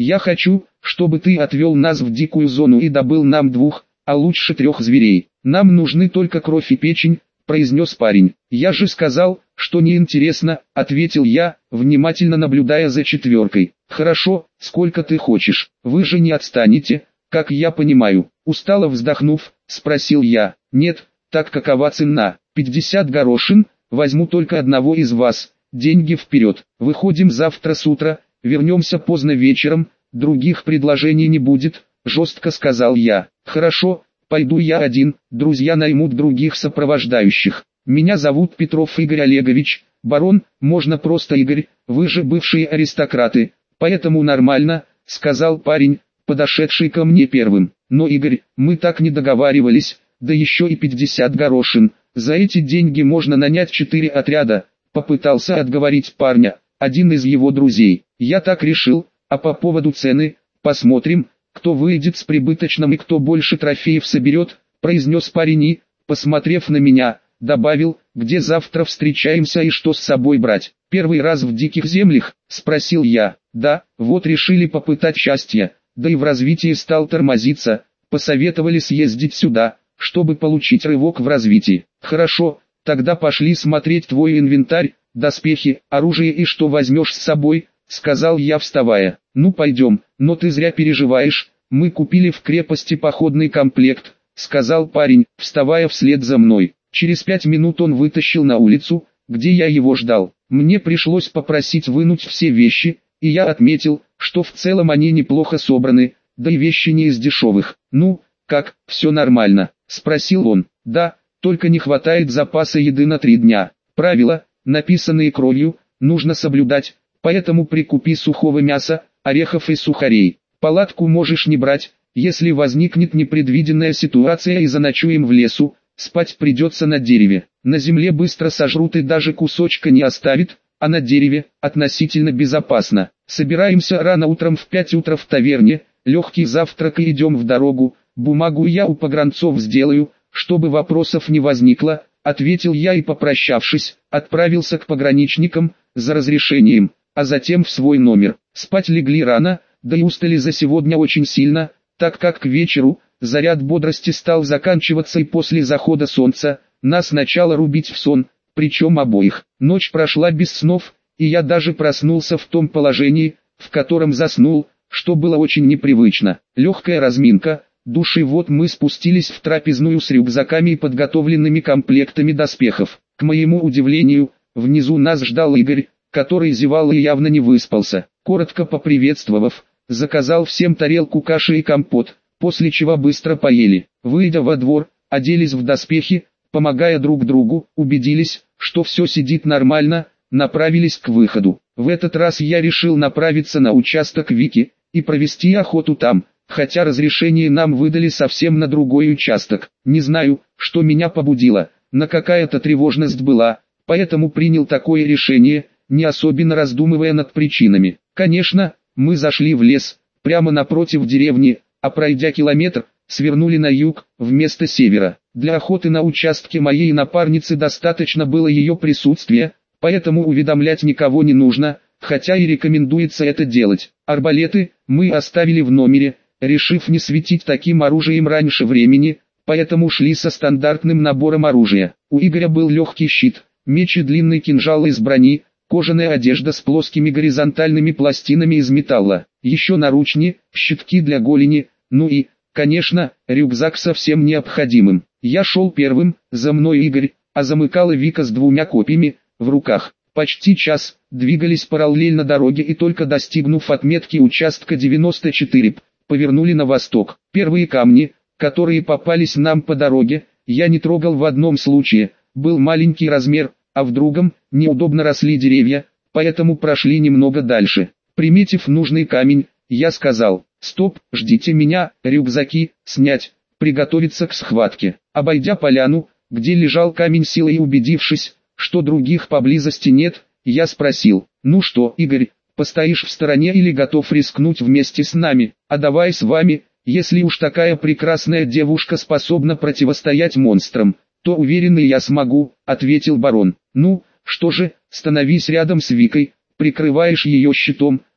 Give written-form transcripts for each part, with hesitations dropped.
Я хочу, чтобы ты отвел нас в дикую зону и добыл нам 2, а лучше 3 зверей. Нам нужны только кровь и печень, произнес парень. Я же сказал, что неинтересно, ответил я, внимательно наблюдая за четверкой. Хорошо, сколько ты хочешь, вы же не отстанете, как я понимаю. Устало вздохнув, спросил я. Нет, так какова цена? 50 горошин, возьму только одного из вас, деньги вперед. Выходим завтра с утра, вернемся поздно вечером, других предложений не будет, жестко сказал я. Хорошо, пойду я один, друзья наймут других сопровождающих. Меня зовут Петров Игорь Олегович, барон, можно просто Игорь, вы же бывшие аристократы, поэтому нормально, сказал парень, подошедший ко мне первым. Но Игорь, мы так не договаривались, да еще и 50 горошин, за эти деньги можно нанять 4 отряда, попытался отговорить парня, один из его друзей. Я так решил, а по поводу цены, посмотрим, кто выйдет с прибыточным и кто больше трофеев соберет, произнес парень и, посмотрев на меня, добавил, где завтра встречаемся и что с собой брать. Первый раз в диких землях, спросил я. Да, вот решили попытать счастье, да и в развитии стал тормозиться, посоветовали съездить сюда, чтобы получить рывок в развитии. Хорошо, тогда пошли смотреть твой инвентарь, доспехи, оружие и что возьмешь с собой, сказал я, вставая. Ну пойдем, но ты зря переживаешь, мы купили в крепости походный комплект, сказал парень, вставая вслед за мной. Через 5 минут он вытащил на улицу, где я его ждал. Мне пришлось попросить вынуть все вещи, и я отметил, что в целом они неплохо собраны, да и вещи не из дешевых. Ну, как, все нормально, спросил он. Да, только не хватает запаса еды на 3 дня. Правила, написанные кровью, нужно соблюдать, поэтому прикупи сухого мяса, орехов и сухарей. Палатку можешь не брать, если возникнет непредвиденная ситуация и заночуем в лесу, спать придется на дереве. На земле быстро сожрут и даже кусочка не оставит, а на дереве относительно безопасно. Собираемся рано утром в 5 утра в таверне, легкий завтрак и идем в дорогу. Бумагу я у погранцов сделаю, чтобы вопросов не возникло, ответил я и, попрощавшись, отправился к пограничникам за разрешением, а затем в свой номер. Спать легли рано, да и устали за сегодня очень сильно, так как к вечеру заряд бодрости стал заканчиваться и после захода солнца нас начало рубить в сон, причем обоих. Ночь прошла без снов, и я даже проснулся в том положении, в котором заснул, что было очень непривычно. Легкая разминка, душ, и вот мы спустились в трапезную с рюкзаками и подготовленными комплектами доспехов. К моему удивлению, внизу нас ждал Игорь, который зевал и явно не выспался. Коротко поприветствовав, заказал всем тарелку каши и компот, после чего быстро поели. Выйдя во двор, оделись в доспехи, помогая друг другу, убедились, что все сидит нормально, направились к выходу. В этот раз я решил направиться на участок Вики и провести охоту там, хотя разрешение нам выдали совсем на другой участок. Не знаю, что меня побудило, но какая-то тревожность была, поэтому принял такое решение, не особенно раздумывая над причинами. Конечно, мы зашли в лес, прямо напротив деревни, а пройдя километр, свернули на юг, вместо севера. Для охоты на участке моей напарницы достаточно было ее присутствия, поэтому уведомлять никого не нужно, хотя и рекомендуется это делать. Арбалеты мы оставили в номере, решив не светить таким оружием раньше времени, поэтому шли со стандартным набором оружия. У Игоря был легкий щит, меч и длинный кинжал из брони, кожаная одежда с плоскими горизонтальными пластинами из металла, еще наручни, щитки для голени, ну и, конечно, рюкзак со всем необходимым. Я шел первым, за мной Игорь, а замыкала Вика с 2 копьями в руках. Почти час двигались параллельно дороге и только достигнув отметки участка 94, повернули на восток. Первые камни, которые попались нам по дороге, я не трогал. В одном случае был маленький размер, а в другом неудобно росли деревья, поэтому прошли немного дальше. Приметив нужный камень, я сказал: «Стоп, ждите меня, рюкзаки снять, приготовиться к схватке». Обойдя поляну, где лежал камень силой, и убедившись, что других поблизости нет, я спросил: «Ну что, Игорь, постоишь в стороне или готов рискнуть вместе с нами?» «А давай с вами, если уж такая прекрасная девушка способна противостоять монстрам, то уверен и я смогу», — ответил барон. «Ну, что же, становись рядом с Викой, прикрываешь ее щитом,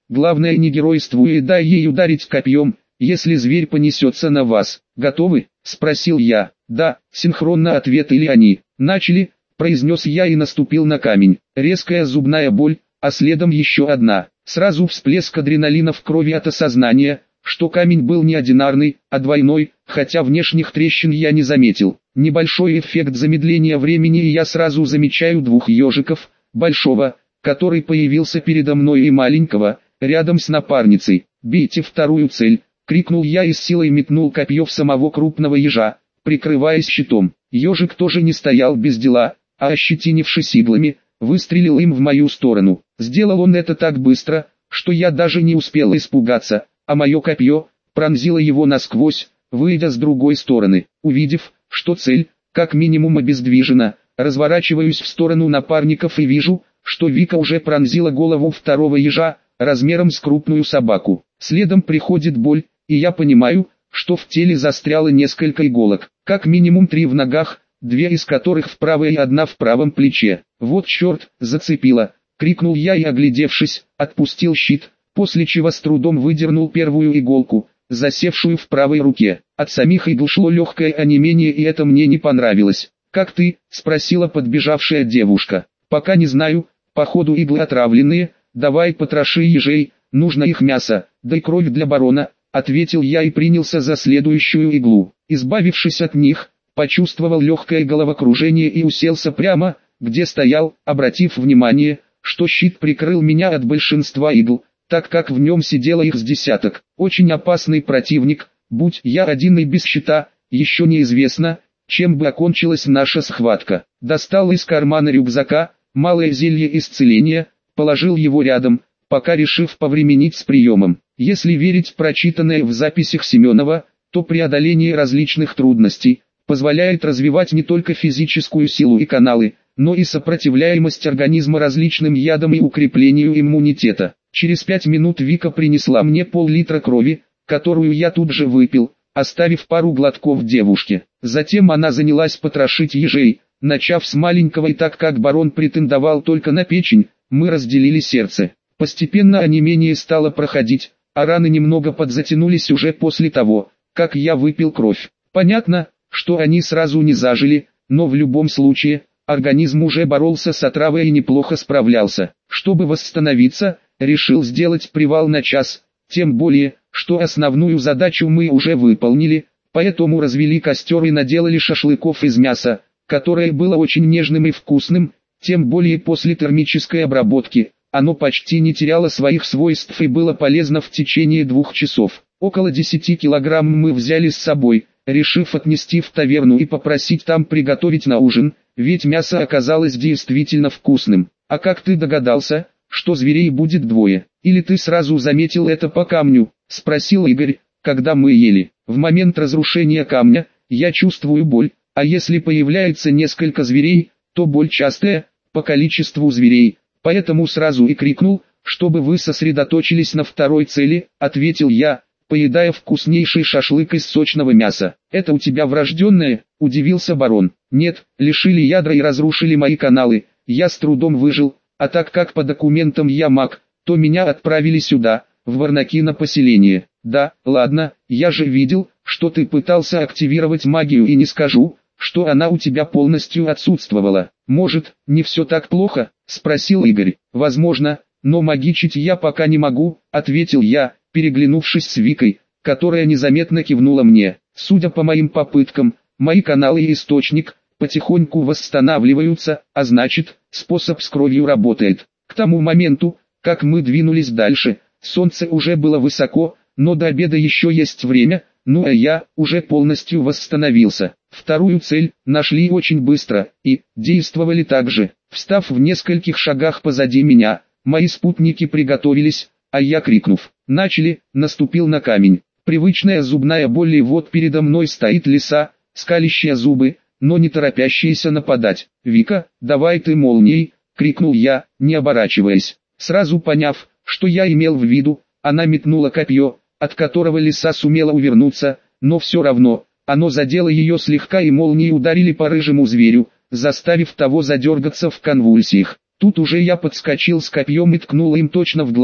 главное не геройствуй и дай ей ударить копьем, если зверь понесется на вас. Готовы? Спросил я. Да, синхронно ответили они. Начали, произнес я и наступил на камень. Резкая зубная боль, а следом еще одна. Сразу всплеск адреналина в крови от осознания, что камень был не одинарный, а двойной, хотя внешних трещин я не заметил. Небольшой эффект замедления времени и я сразу замечаю двух ежиков, большого, который появился передо мной, и маленького, рядом с напарницей. «Бейте вторую цель!» — крикнул я и с силой метнул копье в самого крупного ежа, прикрываясь щитом. Ежик тоже не стоял без дела, а ощетинившись иглами, выстрелил им в мою сторону. Сделал он это так быстро, что я даже не успел испугаться, а мое копье пронзило его насквозь, выйдя с другой стороны. Увидев, что цель, как минимум, обездвижена, разворачиваюсь в сторону напарников и вижу, что Вика уже пронзила голову второго ежа, размером с крупную собаку. Следом приходит боль, и я понимаю, что в теле застряло несколько иголок, как минимум 3 в ногах, 2 из которых в правой и 1 в правом плече. «Вот черт, зацепило!» — крикнул я и, оглядевшись, отпустил щит, после чего с трудом выдернул первую иголку, засевшую в правой руке. От самих игл шло легкое онемение, и это мне не понравилось. «Как ты?» — спросила подбежавшая девушка. «Пока не знаю, походу иглы отравленные, давай потроши ежей, нужно их мясо, да и кровь для барона», — ответил я и принялся за следующую иглу. Избавившись от них, почувствовал легкое головокружение и уселся прямо, где стоял, обратив внимание, что щит прикрыл меня от большинства игл, так как в нем сидело их с десяток. Очень опасный противник, будь я один и без щита, еще неизвестно, чем бы окончилась наша схватка. Достал из кармана рюкзака малое зелье исцеления, положил его рядом, пока решив повременить с приемом. Если верить прочитанное в записях Семенова, то преодоление различных трудностей позволяет развивать не только физическую силу и каналы, но и сопротивляемость организма различным ядам и укреплению иммунитета. Через 5 минут Вика принесла мне пол-литра крови, которую я тут же выпил, оставив пару глотков девушке. Затем она занялась потрошить ежей, начав с маленького, и так как барон претендовал только на печень, мы разделили сердце. Постепенно онемение стало проходить, а раны немного подзатянулись уже после того, как я выпил кровь. Понятно, что они сразу не зажили, но в любом случае, организм уже боролся с отравой и неплохо справлялся. Чтобы восстановиться, решил сделать привал на час, тем более, что основную задачу мы уже выполнили, поэтому развели костер и наделали шашлыков из мяса, которое было очень нежным и вкусным, тем более после термической обработки. Оно почти не теряло своих свойств и было полезно в течение 2 часов. Около 10 килограмм мы взяли с собой, решив отнести в таверну и попросить там приготовить на ужин, ведь мясо оказалось действительно вкусным. «А как ты догадался, что зверей будет 2? Или ты сразу заметил это по камню?» — спросил Игорь, когда мы ели. «В момент разрушения камня, я чувствую боль, а если появляется несколько зверей, то боль частая, по количеству зверей, поэтому сразу и крикнул, чтобы вы сосредоточились на второй цели», — ответил я, поедая вкуснейший шашлык из сочного мяса. «Это у тебя врожденное?» — удивился барон. «Нет, лишили ядра и разрушили мои каналы, я с трудом выжил, а так как по документам я маг, то меня отправили сюда, в Варнаки на поселение». «Да, ладно, я же видел, что ты пытался активировать магию, и не скажу, что она у тебя полностью отсутствовала. Может, не все так плохо?» — спросил Игорь. «Возможно, но магичить я пока не могу», — ответил я, переглянувшись с Викой, которая незаметно кивнула мне. «Судя по моим попыткам, мои каналы и источник потихоньку восстанавливаются, а значит, способ с кровью работает». К тому моменту, как мы двинулись дальше, солнце уже было высоко, но до обеда еще есть время, ну а я уже полностью восстановился. Вторую цель нашли очень быстро и действовали так же. Встав в нескольких шагах позади меня, мои спутники приготовились, а я, крикнув «начали», наступил на камень. Привычная зубная боль, и вот передо мной стоит лиса, скалящая зубы, но не торопящаяся нападать. «Вика, давай ты молнией!» — крикнул я, не оборачиваясь. Сразу поняв, что я имел в виду, она метнула копье, от которого лиса сумела увернуться, но все равно, оно задело ее слегка, и молнии ударили по рыжему зверю, заставив того задергаться в конвульсиях. Тут уже я подскочил с копьем и ткнул им точно в глаз,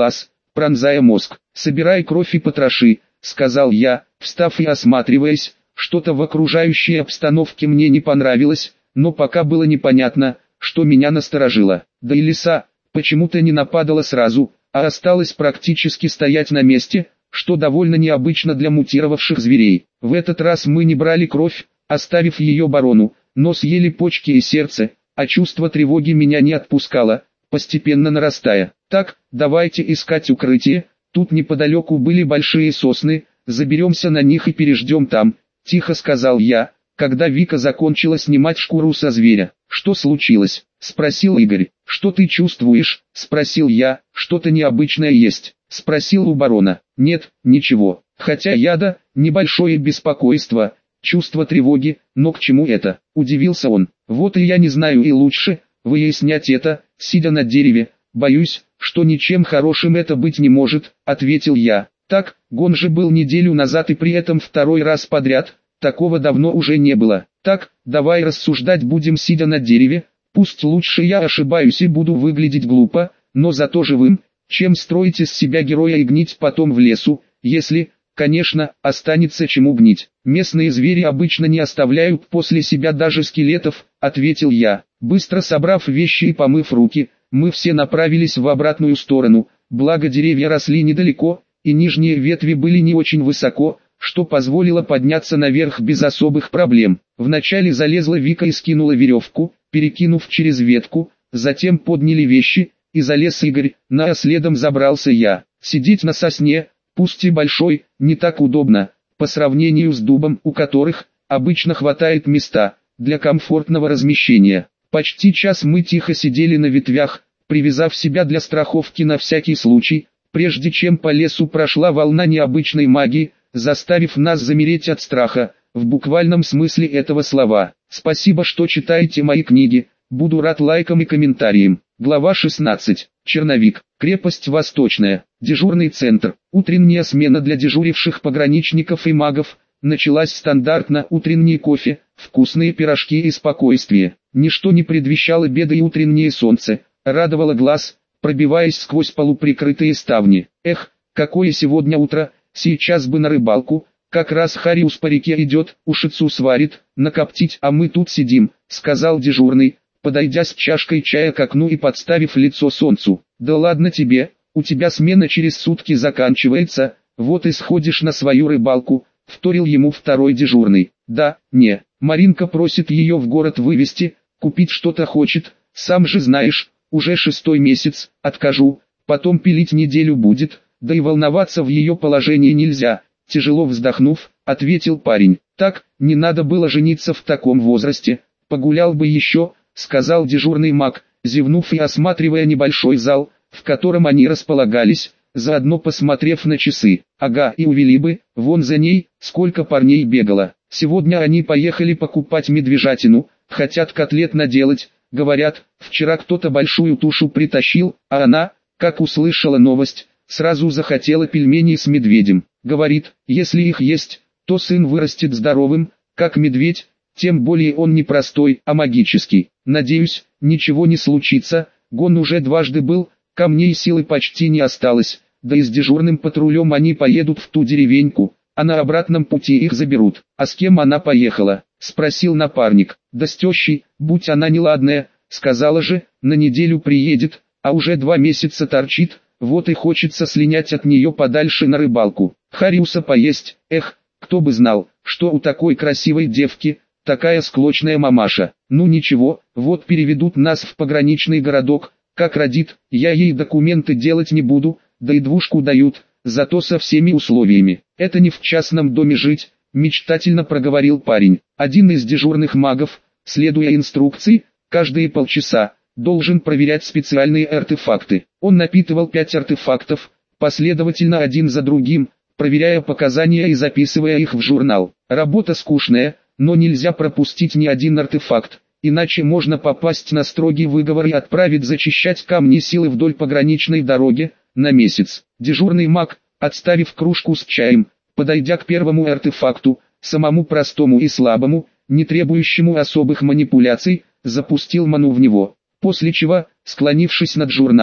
пронзая мозг. «Собирай кровь и потроши», — сказал я, встав и осматриваясь. Что-то в окружающей обстановке мне не понравилось, но пока было непонятно, что меня насторожило. Да и лиса почему-то не нападала сразу, а осталась практически стоять на месте, что довольно необычно для мутировавших зверей. В этот раз мы не брали кровь, оставив ее барону, но съели почки и сердце, а чувство тревоги меня не отпускало, постепенно нарастая. «Так, давайте искать укрытие, тут неподалеку были большие сосны, заберемся на них и переждем там», — тихо сказал я, когда Вика закончила снимать шкуру со зверя. «Что случилось?» — спросил Игорь. «Что ты чувствуешь?» — спросил я. «Что-то необычное есть?» — спросил у барона. «Нет, ничего. Хотя яда, небольшое беспокойство, чувство тревоги, но к чему это?» — удивился он. «Вот и я не знаю, и лучше выяснять это, сидя на дереве. Боюсь, что ничем хорошим это быть не может», — ответил я. «Так, гон же был неделю назад и при этом второй раз подряд, такого давно уже не было. Так, давай рассуждать будем сидя на дереве, пусть лучше я ошибаюсь и буду выглядеть глупо, но зато живым, чем строить из себя героя и гнить потом в лесу, если, конечно, останется чему гнить. Местные звери обычно не оставляют после себя даже скелетов», — ответил я. Быстро собрав вещи и помыв руки, мы все направились в обратную сторону, благо деревья росли недалеко, и нижние ветви были не очень высоко, что позволило подняться наверх без особых проблем. Вначале залезла Вика и скинула веревку, перекинув через ветку, затем подняли вещи, и залез Игорь, а следом забрался я. Сидеть на сосне, пусть и большой, не так удобно, по сравнению с дубом, у которых обычно хватает места для комфортного размещения. Почти час мы тихо сидели на ветвях, привязав себя для страховки на всякий случай, прежде чем по лесу прошла волна необычной магии, заставив нас замереть от страха, в буквальном смысле этого слова. Спасибо, что читаете мои книги, буду рад лайкам и комментариям. Глава 16. Черновик. Крепость Восточная. Дежурный центр. Утренняя смена для дежуривших пограничников и магов. Началась стандартно: утренний кофе, вкусные пирожки и спокойствие. Ничто не предвещало беды, и утреннее солнце радовало глаз, пробиваясь сквозь полуприкрытые ставни. Эх, какое сегодня утро, сейчас бы на рыбалку, как раз Хариус по реке идет, ушицу сварит, накоптить, а мы тут сидим, сказал дежурный, подойдя с чашкой чая к окну и подставив лицо солнцу. Да ладно тебе, у тебя смена через сутки заканчивается, вот и сходишь на свою рыбалку, вторил ему второй дежурный. Да, не, Маринка просит ее в город вывести, купить что-то хочет, сам же знаешь, уже 6-й месяц, откажу, потом пилить неделю будет, да и волноваться в ее положении нельзя, тяжело вздохнув, ответил парень. Так, не надо было жениться в таком возрасте, погулял бы еще, сказал дежурный маг, зевнув и осматривая небольшой зал, в котором они располагались, заодно посмотрев на часы. Ага, и увели бы, вон за ней, сколько парней бегало. Сегодня они поехали покупать медвежатину, хотят котлет наделать, говорят, вчера кто-то большую тушу притащил, а она, как услышала новость, сразу захотела пельменей с медведем. Говорит, если их есть, то сын вырастет здоровым, как медведь, тем более он не простой, а магический. Надеюсь, ничего не случится, гон уже дважды был, камней силы почти не осталось, да и с дежурным патрулем они поедут в ту деревеньку, а на обратном пути их заберут. А с кем она поехала? Спросил напарник. Да с тещей, будь она неладная, сказала же, на неделю приедет, а уже 2 месяца торчит, вот и хочется слинять от нее подальше на рыбалку. Хариуса поесть, эх, кто бы знал, что у такой красивой девки, такая склочная мамаша. Ну ничего, вот переведут нас в пограничный городок, как родит, я ей документы делать не буду, да и двушку дают, зато со всеми условиями. Это не в частном доме жить, мечтательно проговорил парень. Один из дежурных магов, следуя инструкции, каждые полчаса должен проверять специальные артефакты. Он напитывал 5 артефактов, последовательно один за другим, проверяя показания и записывая их в журнал. Работа скучная, но нельзя пропустить ни один артефакт, иначе можно попасть на строгий выговор и отправить зачищать камни силы вдоль пограничной дороги на месяц. Дежурный маг, отставив кружку с чаем, подойдя к первому артефакту, самому простому и слабому, не требующему особых манипуляций, запустил ману в него. После чего, склонившись над журналом,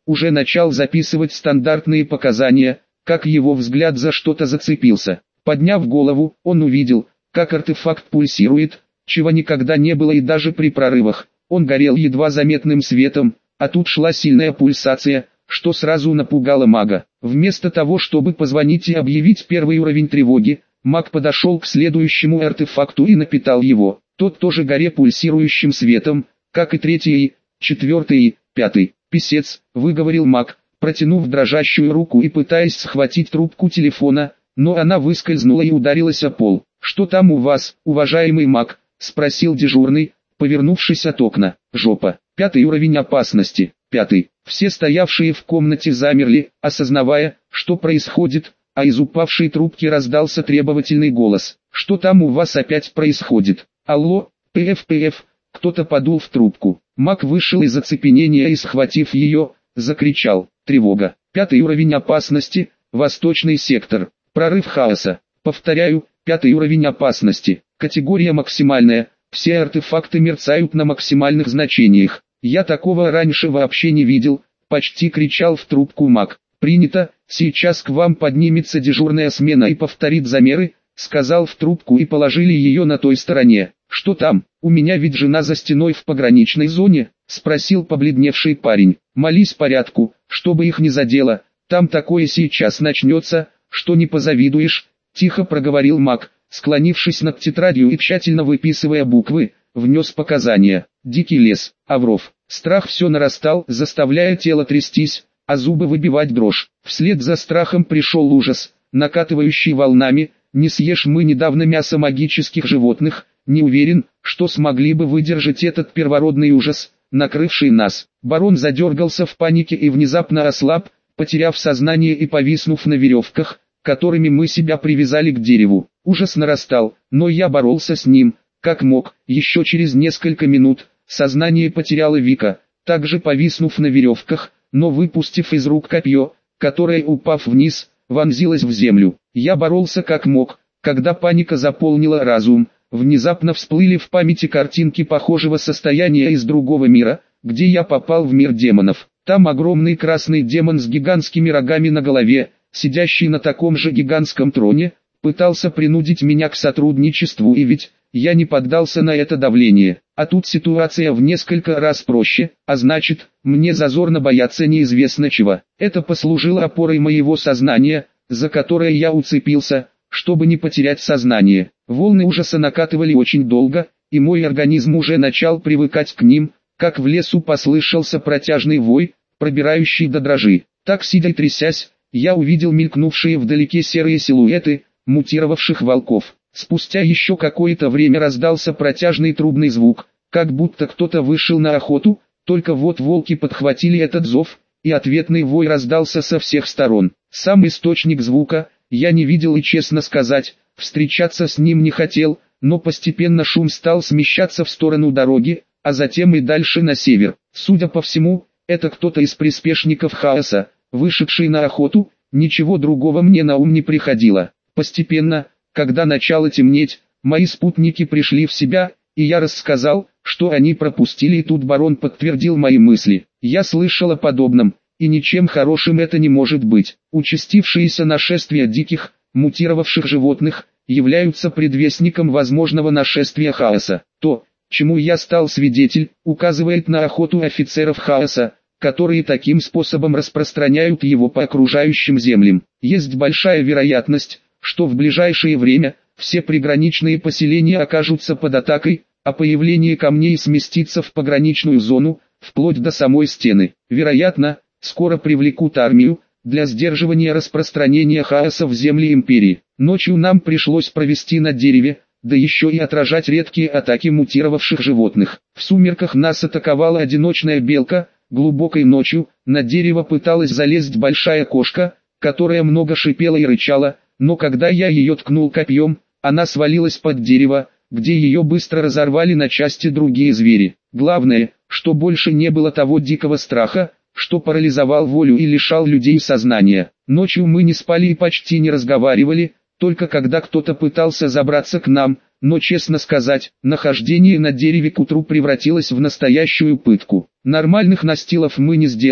уже начал записывать стандартные показания, как его взгляд за что-то зацепился. Подняв голову, он увидел, как артефакт пульсирует, чего никогда не было и даже при прорывах. Он горел едва заметным светом, а тут шла сильная пульсация, что сразу напугало мага. Вместо того, чтобы позвонить и объявить первый уровень тревоги, маг подошел к следующему артефакту и напитал его. Тот тоже горе пульсирующим светом, как и третий, четвертый, пятый. «Писец», — выговорил маг, протянув дрожащую руку и пытаясь схватить трубку телефона, но она выскользнула и ударилась о пол. «Что там у вас, уважаемый маг?» — спросил дежурный, повернувшись от окна. «Жопа. Пятый уровень опасности. Пятый». Все стоявшие в комнате замерли, осознавая, что происходит, а из упавшей трубки раздался требовательный голос. «Что там у вас опять происходит? Алло, ПФ?» Кто-то подул в трубку. Маг вышел из оцепенения и, схватив ее, закричал: «Тревога! Пятый уровень опасности, восточный сектор. Прорыв хаоса. Повторяю, пятый уровень опасности. Категория максимальная, все артефакты мерцают на максимальных значениях. Я такого раньше вообще не видел», — почти кричал в трубку маг. «Принято, сейчас к вам поднимется дежурная смена и повторит замеры», — сказал в трубку и положили ее на той стороне. «Что там? У меня ведь жена за стеной в пограничной зоне», — спросил побледневший парень. «Молись порядку, чтобы их не задело, там такое сейчас начнется, что не позавидуешь», — тихо проговорил маг, склонившись над тетрадью и тщательно выписывая буквы, внес показания. Дикий лес, Авров. Страх все нарастал, заставляя тело трястись, а зубы выбивать дрожь. Вслед за страхом пришел ужас, накатывающий волнами. «Не съешь мы недавно мясо магических животных, не уверен, что смогли бы выдержать этот первородный ужас, накрывший нас». Барон задергался в панике и внезапно ослаб, потеряв сознание и повиснув на веревках, которыми мы себя привязали к дереву. Ужас нарастал, но я боролся с ним, как мог. Еще через несколько минут сознание потеряла Вика, также повиснув на веревках, но выпустив из рук копье, которое, упав вниз, вонзилось в землю. Я боролся как мог, когда паника заполнила разум. Внезапно всплыли в памяти картинки похожего состояния из другого мира, где я попал в мир демонов. Там огромный красный демон с гигантскими рогами на голове, сидящий на таком же гигантском троне, пытался принудить меня к сотрудничеству, и ведь я не поддался на это давление. А тут ситуация в несколько раз проще, а значит, мне зазорно бояться неизвестно чего. Это послужило опорой моего сознания, за которое я уцепился, чтобы не потерять сознание. Волны ужаса накатывали очень долго, и мой организм уже начал привыкать к ним, как в лесу послышался протяжный вой, пробирающий до дрожи. Так, сидя и трясясь, я увидел мелькнувшие вдалеке серые силуэты мутировавших волков. Спустя еще какое-то время раздался протяжный трубный звук, как будто кто-то вышел на охоту, только вот волки подхватили этот зов, и ответный вой раздался со всех сторон. Сам источник звука я не видел и, честно сказать, встречаться с ним не хотел, но постепенно шум стал смещаться в сторону дороги, а затем и дальше на север. Судя по всему, это кто-то из приспешников хаоса, вышедший на охоту, ничего другого мне на ум не приходило. Постепенно, когда начало темнеть, мои спутники пришли в себя, и я рассказал, что они пропустили, и тут барон подтвердил мои мысли. Я слышал о подобном, и ничем хорошим это не может быть. Участившиеся нашествия диких, мутировавших животных, являются предвестником возможного нашествия хаоса. То, чему я стал свидетель, указывает на охоту офицеров хаоса, которые таким способом распространяют его по окружающим землям. Есть большая вероятность, что в ближайшее время все приграничные поселения окажутся под атакой, а появление камней сместится в пограничную зону, вплоть до самой стены. Вероятно, скоро привлекут армию для сдерживания распространения хаоса в земли империи. Ночью нам пришлось провести на дереве, да еще и отражать редкие атаки мутировавших животных. В сумерках нас атаковала одиночная белка, глубокой ночью на дерево пыталась залезть большая кошка, которая много шипела и рычала, но когда я ее ткнул копьем, она свалилась под дерево, где ее быстро разорвали на части другие звери. Главное, что больше не было того дикого страха, что парализовал волю и лишал людей сознания. Ночью мы не спали и почти не разговаривали, только когда кто-то пытался забраться к нам, но, честно сказать, нахождение на дереве к утру превратилось в настоящую пытку. Нормальных настилов мы не сделали,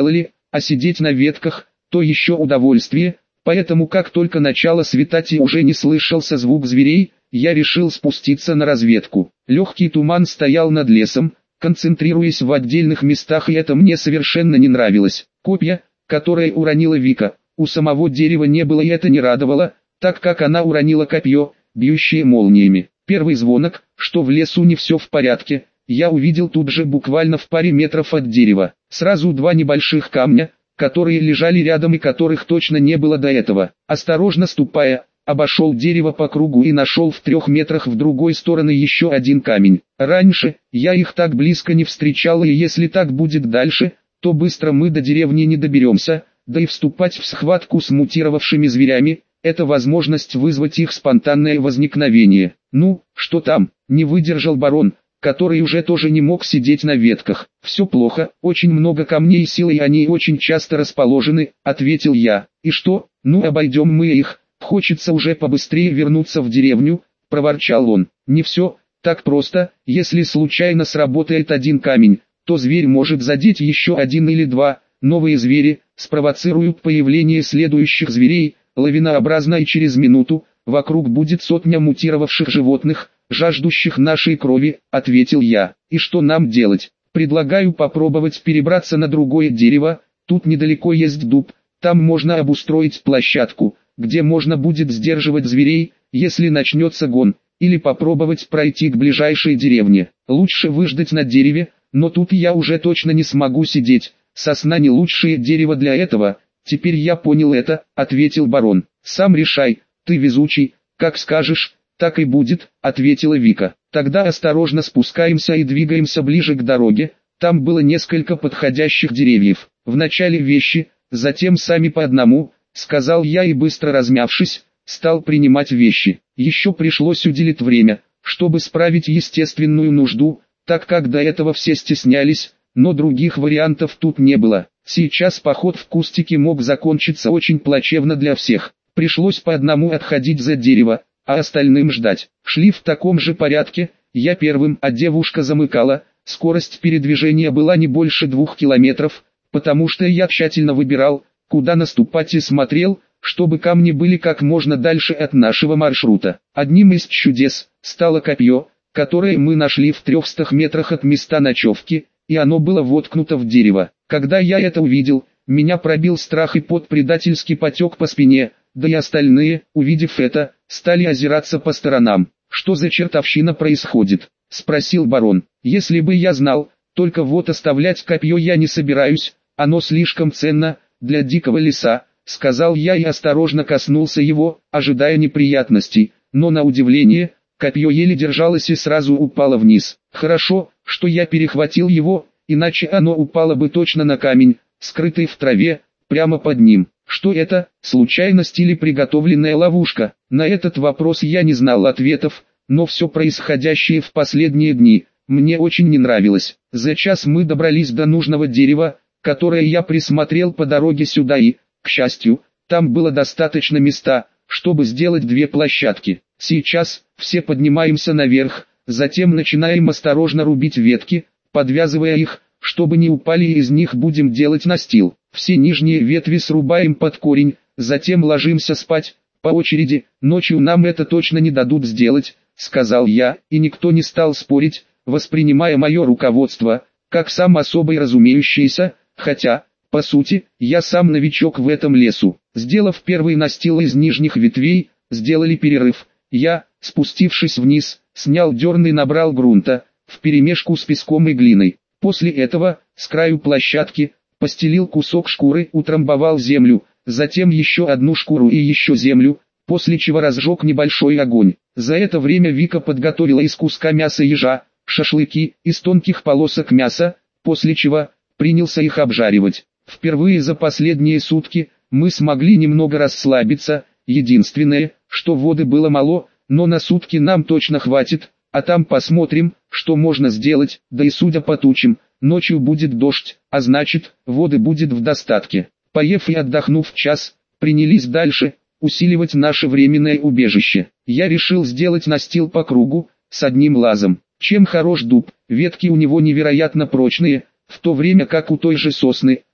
а сидеть на ветках – то еще удовольствие, поэтому как только начало светать и уже не слышался звук зверей, я решил спуститься на разведку. Легкий туман стоял над лесом, концентрируясь в отдельных местах, и это мне совершенно не нравилось. Копья, которые уронила Вика, у самого дерева не было, и это не радовало, так как она уронила копье, бьющее молниями. Первый звонок, что в лесу не все в порядке, я увидел тут же буквально в паре метров от дерева. Сразу два небольших камня, которые лежали рядом и которых точно не было до этого. Осторожно ступая, обошел дерево по кругу и нашел в 3 метрах в другой стороне еще один камень. Раньше, я их так близко не встречал, и если так будет дальше, то быстро мы до деревни не доберемся, да и вступать в схватку с мутировавшими зверями – это возможность вызвать их спонтанное возникновение. Ну, что там, не выдержал барон, который уже тоже не мог сидеть на ветках. «Все плохо, очень много камней и силы, и они очень часто расположены», — ответил я. «И что, ну обойдем мы их, хочется уже побыстрее вернуться в деревню», — проворчал он. «Не все так просто, если случайно сработает один камень, то зверь может задеть еще один или два, новые звери спровоцируют появление следующих зверей, лавинообразно, и через минуту вокруг будет сотня мутировавших животных, жаждущих нашей крови», — ответил я. «И что нам делать? Предлагаю попробовать перебраться на другое дерево, тут недалеко есть дуб, там можно обустроить площадку, где можно будет сдерживать зверей, если начнется гон, или попробовать пройти к ближайшей деревне. Лучше выждать на дереве, но тут я уже точно не смогу сидеть, сосна не лучшее дерево для этого». «Теперь я понял это», — ответил барон. «Сам решай, ты везучий, как скажешь, так и будет», — ответила Вика. «Тогда осторожно спускаемся и двигаемся ближе к дороге, там было несколько подходящих деревьев. Вначале вещи, затем сами по одному», — сказал я и быстро размявшись, стал принимать вещи. Еще пришлось уделить время, чтобы справить естественную нужду, так как до этого все стеснялись, но других вариантов тут не было. Сейчас поход в кустики мог закончиться очень плачевно для всех. Пришлось по одному отходить за дерево, а остальным ждать. Шли в таком же порядке, я первым, а девушка замыкала. Скорость передвижения была не больше 2 километров, потому что я тщательно выбирал, куда наступать, и смотрел, чтобы камни были как можно дальше от нашего маршрута. Одним из чудес стало копье, которое мы нашли в 300 метрах от места ночевки, и оно было воткнуто в дерево. Когда я это увидел, меня пробил страх, и пот предательски потек по спине, да и остальные, увидев это, стали озираться по сторонам. «Что за чертовщина происходит?» — спросил барон. «Если бы я знал, только вот оставлять копье я не собираюсь, оно слишком ценно для дикого леса», — сказал я и осторожно коснулся его, ожидая неприятностей, но на удивление, копье еле держалось и сразу упало вниз. Хорошо, что я перехватил его, иначе оно упало бы точно на камень, скрытый в траве, прямо под ним. Что это, случайность или приготовленная ловушка? На этот вопрос я не знал ответов, но все происходящее в последние дни мне очень не нравилось. За час мы добрались до нужного дерева, которое я присмотрел по дороге сюда, и, к счастью, там было достаточно места, чтобы сделать 2 площадки. Сейчас все поднимаемся наверх, затем начинаем осторожно рубить ветки, подвязывая их, чтобы не упали, и из них будем делать настил. Все нижние ветви срубаем под корень, затем ложимся спать, по очереди. «Ночью нам это точно не дадут сделать», — сказал я, и никто не стал спорить, воспринимая мое руководство, как само собой разумеющееся, хотя, по сути, я сам новичок в этом лесу. Сделав первый настил из нижних ветвей, сделали перерыв. Я, спустившись вниз, снял дерн и набрал грунта, вперемешку с песком и глиной. После этого, с краю площадки, постелил кусок шкуры, утрамбовал землю, затем еще одну шкуру и еще землю, после чего разжег небольшой огонь. За это время Вика подготовила из куска мяса ежа, шашлыки из тонких полосок мяса, после чего принялся их обжаривать. Впервые за последние сутки мы смогли немного расслабиться, единственное, что воды было мало, но на сутки нам точно хватит, а там посмотрим, что можно сделать, да и судя по тучам, ночью будет дождь, а значит, воды будет в достатке. Поев и отдохнув час, принялись дальше усиливать наше временное убежище. Я решил сделать настил по кругу, с одним лазом. Чем хорош дуб, ветки у него невероятно прочные, в то время как у той же сосны,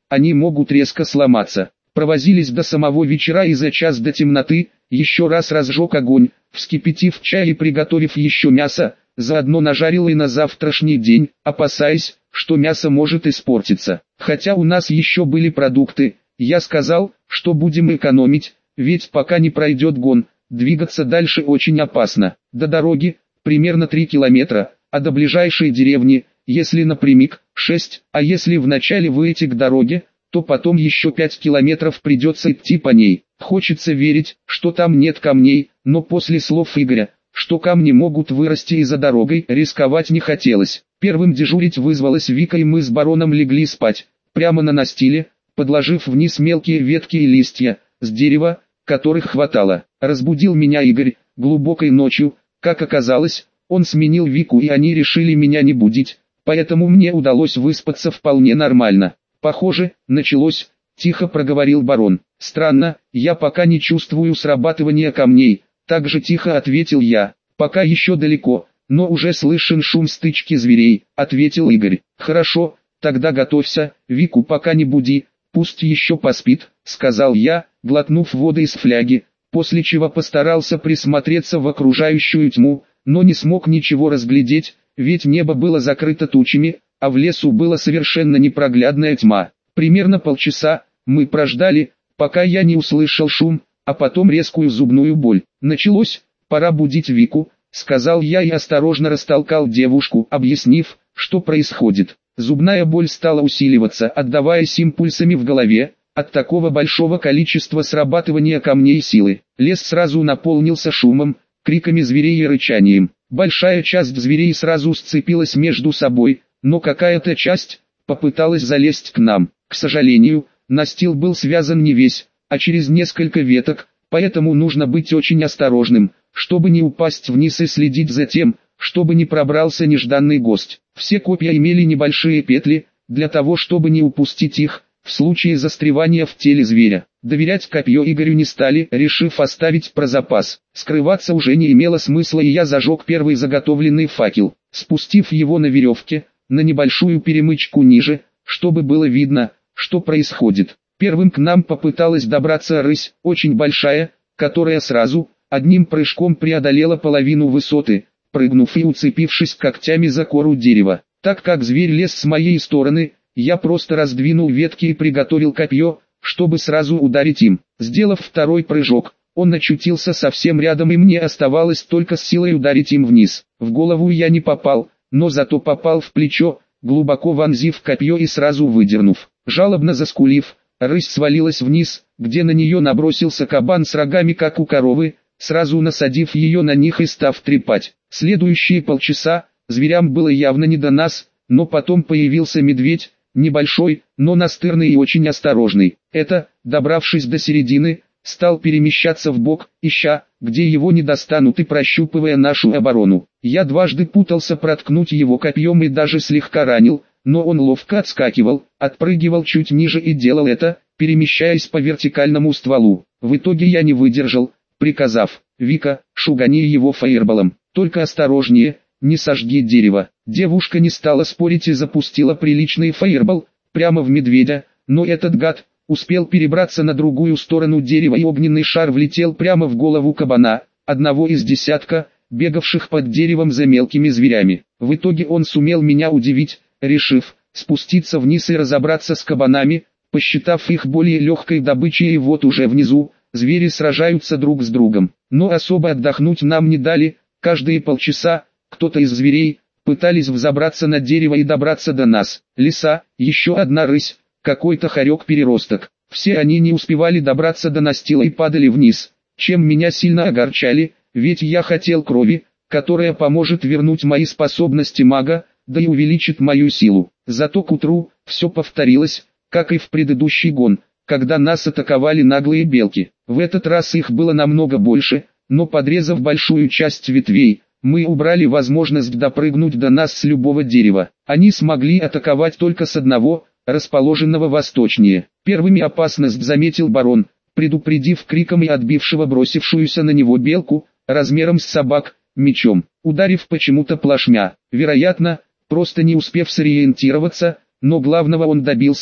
они могут резко сломаться. Провозились до самого вечера и за час до темноты, еще раз разжег огонь, вскипятив чай и приготовив еще мясо, заодно нажарил и на завтрашний день, опасаясь, что мясо может испортиться. Хотя у нас еще были продукты, я сказал, что будем экономить, ведь пока не пройдет гон, двигаться дальше очень опасно. До дороги, примерно 3 километра, а до ближайшей деревни, если напрямик, 6, а если вначале выйти к дороге, то потом еще 5 километров придется идти по ней. Хочется верить, что там нет камней, но после слов Игоря, что камни могут вырасти и за дорогой, рисковать не хотелось. Первым дежурить вызвалась Вика, и мы с бароном легли спать, прямо на настиле, подложив вниз мелкие ветки и листья, с дерева, которых хватало. Разбудил меня Игорь, глубокой ночью, как оказалось, он сменил Вику и они решили меня не будить, поэтому мне удалось выспаться вполне нормально. «Похоже, началось», — тихо проговорил барон. «Странно, я пока не чувствую срабатывания камней», — так же тихо ответил я. «Пока еще далеко, но уже слышен шум стычки зверей», — ответил Игорь. «Хорошо, тогда готовься, Вику пока не буди, пусть еще поспит», — сказал я, глотнув воды из фляги, после чего постарался присмотреться в окружающую тьму, но не смог ничего разглядеть, ведь небо было закрыто тучами, а в лесу была совершенно непроглядная тьма. Примерно полчаса мы прождали, пока я не услышал шум, а потом резкую зубную боль. «Началось, пора будить Вику», — сказал я и осторожно растолкал девушку, объяснив, что происходит. Зубная боль стала усиливаться, отдаваясь импульсами в голове. От такого большого количества срабатывания камней силы, лес сразу наполнился шумом, криками зверей и рычанием. Большая часть зверей сразу сцепилась между собой, но какая-то часть попыталась залезть к нам. К сожалению, настил был связан не весь, а через несколько веток, поэтому нужно быть очень осторожным, чтобы не упасть вниз и следить за тем, чтобы не пробрался нежданный гость. Все копья имели небольшие петли, для того чтобы не упустить их, в случае застревания в теле зверя. Доверять копье Игорю не стали, решив оставить про запас. Скрываться уже не имело смысла, и я зажег первый заготовленный факел, спустив его на веревке, на небольшую перемычку ниже, чтобы было видно, что происходит. Первым к нам попыталась добраться рысь, очень большая, которая сразу, одним прыжком преодолела половину высоты, прыгнув и уцепившись когтями за кору дерева. Так как зверь лез с моей стороны, я просто раздвинул ветки и приготовил копье, чтобы сразу ударить им. Сделав второй прыжок, он очутился совсем рядом, и мне оставалось только с силой ударить им вниз. В голову я не попал, но зато попал в плечо, глубоко вонзив копье и сразу выдернув. Жалобно заскулив, рысь свалилась вниз, где на нее набросился кабан с рогами как у коровы, сразу насадив ее на них и став трепать. Следующие полчаса зверям было явно не до нас, но потом появился медведь, небольшой, но настырный и очень осторожный. Это, добравшись до середины, стал перемещаться вбок, ища, где его не достанут, и прощупывая нашу оборону. Я дважды путался проткнуть его копьем и даже слегка ранил, но он ловко отскакивал, отпрыгивал чуть ниже и делал это, перемещаясь по вертикальному стволу. В итоге я не выдержал, приказав: «Вика, шугани его фаерболом, только осторожнее, не сожги дерево». Девушка не стала спорить и запустила приличный фаербол прямо в медведя, но этот гад успел перебраться на другую сторону дерева, и огненный шар влетел прямо в голову кабана, одного из десятка, бегавших под деревом за мелкими зверями. В итоге он сумел меня удивить, решив спуститься вниз и разобраться с кабанами, посчитав их более легкой добычей, и вот уже внизу звери сражаются друг с другом. Но особо отдохнуть нам не дали, каждые полчаса кто-то из зверей пытались взобраться на дерево и добраться до нас. Лиса, еще одна рысь, какой-то хорек-переросток. Все они не успевали добраться до настила и падали вниз, чем меня сильно огорчали, ведь я хотел крови, которая поможет вернуть мои способности мага, да и увеличит мою силу. Зато к утру все повторилось, как и в предыдущий гон, когда нас атаковали наглые белки. В этот раз их было намного больше, но подрезав большую часть ветвей, мы убрали возможность допрыгнуть до нас с любого дерева. Они смогли атаковать только с одного, расположенного восточнее. Первыми опасность заметил барон, предупредив криком и отбившего бросившуюся на него белку, размером с собак, мечом, ударив почему-то плашмя. Вероятно, просто не успев сориентироваться, но главного он добился.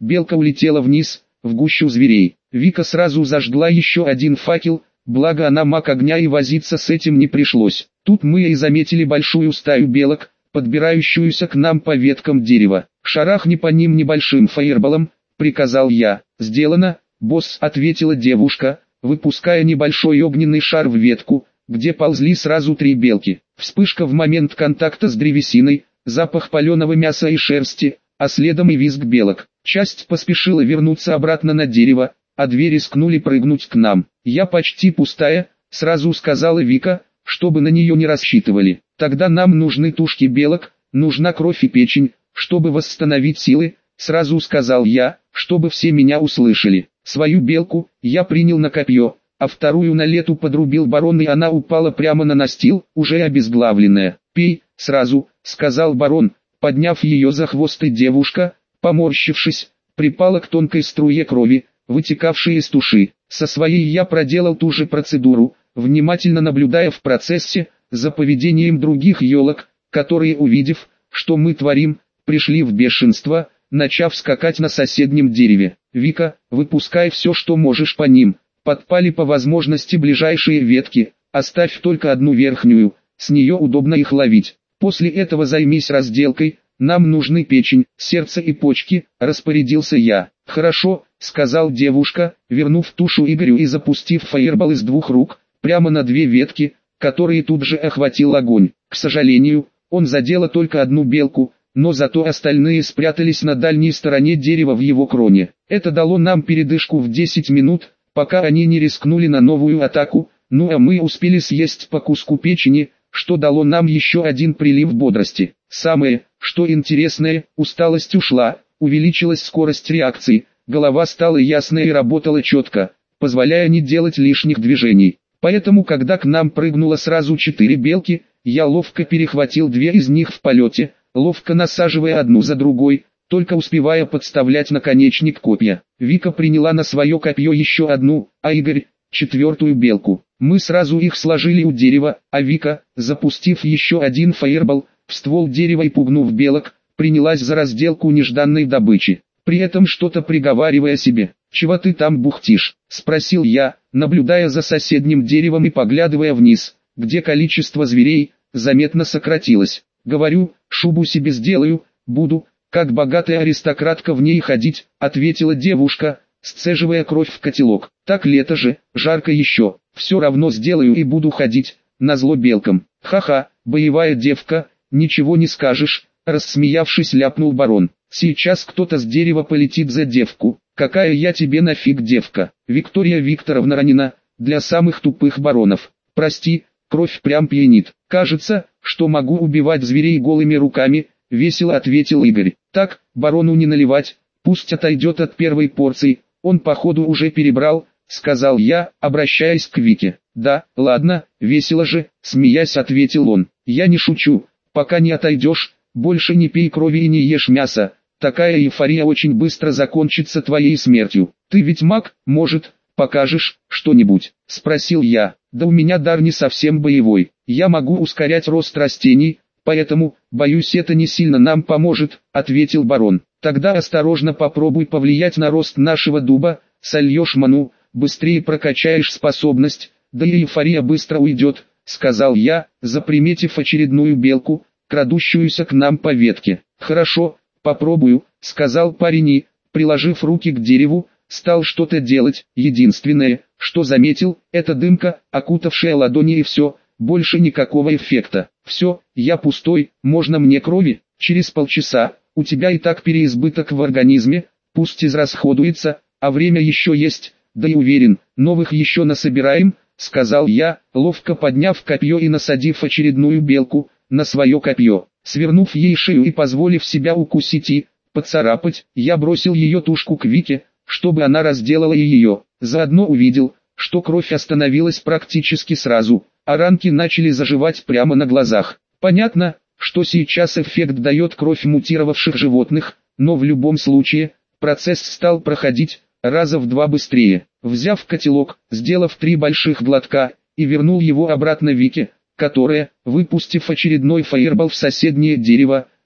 белка улетела вниз, в гущу зверей. Вика сразу зажгла еще один факел, благо она маг огня и возиться с этим не пришлось. Тут мы и заметили большую стаю белок, подбирающуюся к нам по веткам дерева. «Шарахни по ним небольшим фаерболом», — приказал я. «Сделано, босс», — ответила девушка, выпуская небольшой огненный шар в ветку, где ползли сразу 3 белки. Вспышка в момент контакта с древесиной, запах паленого мяса и шерсти, а следом и визг белок. Часть поспешила вернуться обратно на дерево, а 2 рискнули прыгнуть к нам. «Я почти пустая», — сразу сказала Вика, чтобы на нее не рассчитывали. «Тогда нам нужны тушки белок, нужна кровь и печень, чтобы восстановить силы», — сразу сказал я, чтобы все меня услышали. Свою белку я принял на копье, а вторую на лету подрубил барон, и она упала прямо на настил, уже обезглавленная. «Пей, сразу», — сказал барон, подняв ее за хвост, и девушка, поморщившись, припала к тонкой струе крови, вытекавшей из туши. Со своей я проделал ту же процедуру, внимательно наблюдая в процессе за поведением других елок, которые, увидев, что мы творим, пришли в бешенство, начав скакать на соседнем дереве. «Вика, выпускай все, что можешь по ним, подпали по возможности ближайшие ветки, оставь только одну верхнюю, с нее удобно их ловить. После этого займись разделкой, нам нужны печень, сердце и почки», — распорядился я. «Хорошо», — сказал девушка, вернув тушу Игорю и запустив фаербол из 2 рук, прямо на 2 ветки, которые тут же охватил огонь. К сожалению, он задел только одну белку, но зато остальные спрятались на дальней стороне дерева в его кроне. Это дало нам передышку в 10 минут, пока они не рискнули на новую атаку, ну а мы успели съесть по куску печени, что дало нам еще один прилив бодрости. Самое, что интересное, усталость ушла, увеличилась скорость реакции, голова стала ясной и работала четко, позволяя не делать лишних движений. Поэтому, когда к нам прыгнуло сразу 4 белки, я ловко перехватил 2 из них в полете, ловко насаживая одну за другой, только успевая подставлять наконечник копья. Вика приняла на свое копье еще одну, а Игорь — 4-ю белку. Мы сразу их сложили у дерева, а Вика, запустив еще один фаербол в ствол дерева и пугнув белок, принялась за разделку нежданной добычи, при этом что-то приговаривая себе. «Чего ты там бухтишь?» — спросил я, наблюдая за соседним деревом и поглядывая вниз, где количество зверей заметно сократилось. «Говорю, шубу себе сделаю, буду, как богатая аристократка в ней ходить», — ответила девушка, сцеживая кровь в котелок. «Так лето же, жарко еще, все равно сделаю и буду ходить, назло белкам». «Ха-ха, боевая девка, ничего не скажешь», — рассмеявшись, ляпнул барон. «Сейчас кто-то с дерева полетит за девку. Какая я тебе нафиг девка?» Виктория Викторовна ранена, для самых тупых баронов. «Прости, кровь прям пьянит. Кажется, что могу убивать зверей голыми руками», — весело ответил Игорь. «Так, барону не наливать, пусть отойдет от первой порции, он походу уже перебрал», — сказал я, обращаясь к Вике. «Да, ладно, весело же», — смеясь ответил он. «Я не шучу, пока не отойдешь, больше не пей крови и не ешь мяса, такая эйфория очень быстро закончится твоей смертью. Ты ведь маг, может, покажешь что-нибудь?» — спросил я. «Да у меня дар не совсем боевой, я могу ускорять рост растений, поэтому, боюсь, это не сильно нам поможет», — ответил барон. «Тогда осторожно попробуй повлиять на рост нашего дуба, сольешь ману, быстрее прокачаешь способность, да и эйфория быстро уйдет», — сказал я, заприметив очередную белку, крадущуюся к нам по ветке. «Хорошо, попробую», — сказал парень и, приложив руки к дереву, стал что-то делать. Единственное, что заметил, это дымка, окутавшая ладони, и все, больше никакого эффекта. «Все, я пустой, можно мне крови?» «Через полчаса, у тебя и так переизбыток в организме, пусть израсходуется, а время еще есть, да и уверен, новых еще насобираем», — сказал я, ловко подняв копье и насадив очередную белку на свое копье. Свернув ей шею и позволив себя укусить и поцарапать, я бросил ее тушку к Вике, чтобы она разделала и ее. Заодно увидел, что кровь остановилась практически сразу, а ранки начали заживать прямо на глазах. Понятно, что сейчас эффект дает кровь мутировавших животных, но в любом случае, процесс стал проходить раза в 2 быстрее. Взяв котелок, сделав 3 больших глотка, и вернул его обратно Вике, которая, выпустив очередной фаербол в соседнее дерево,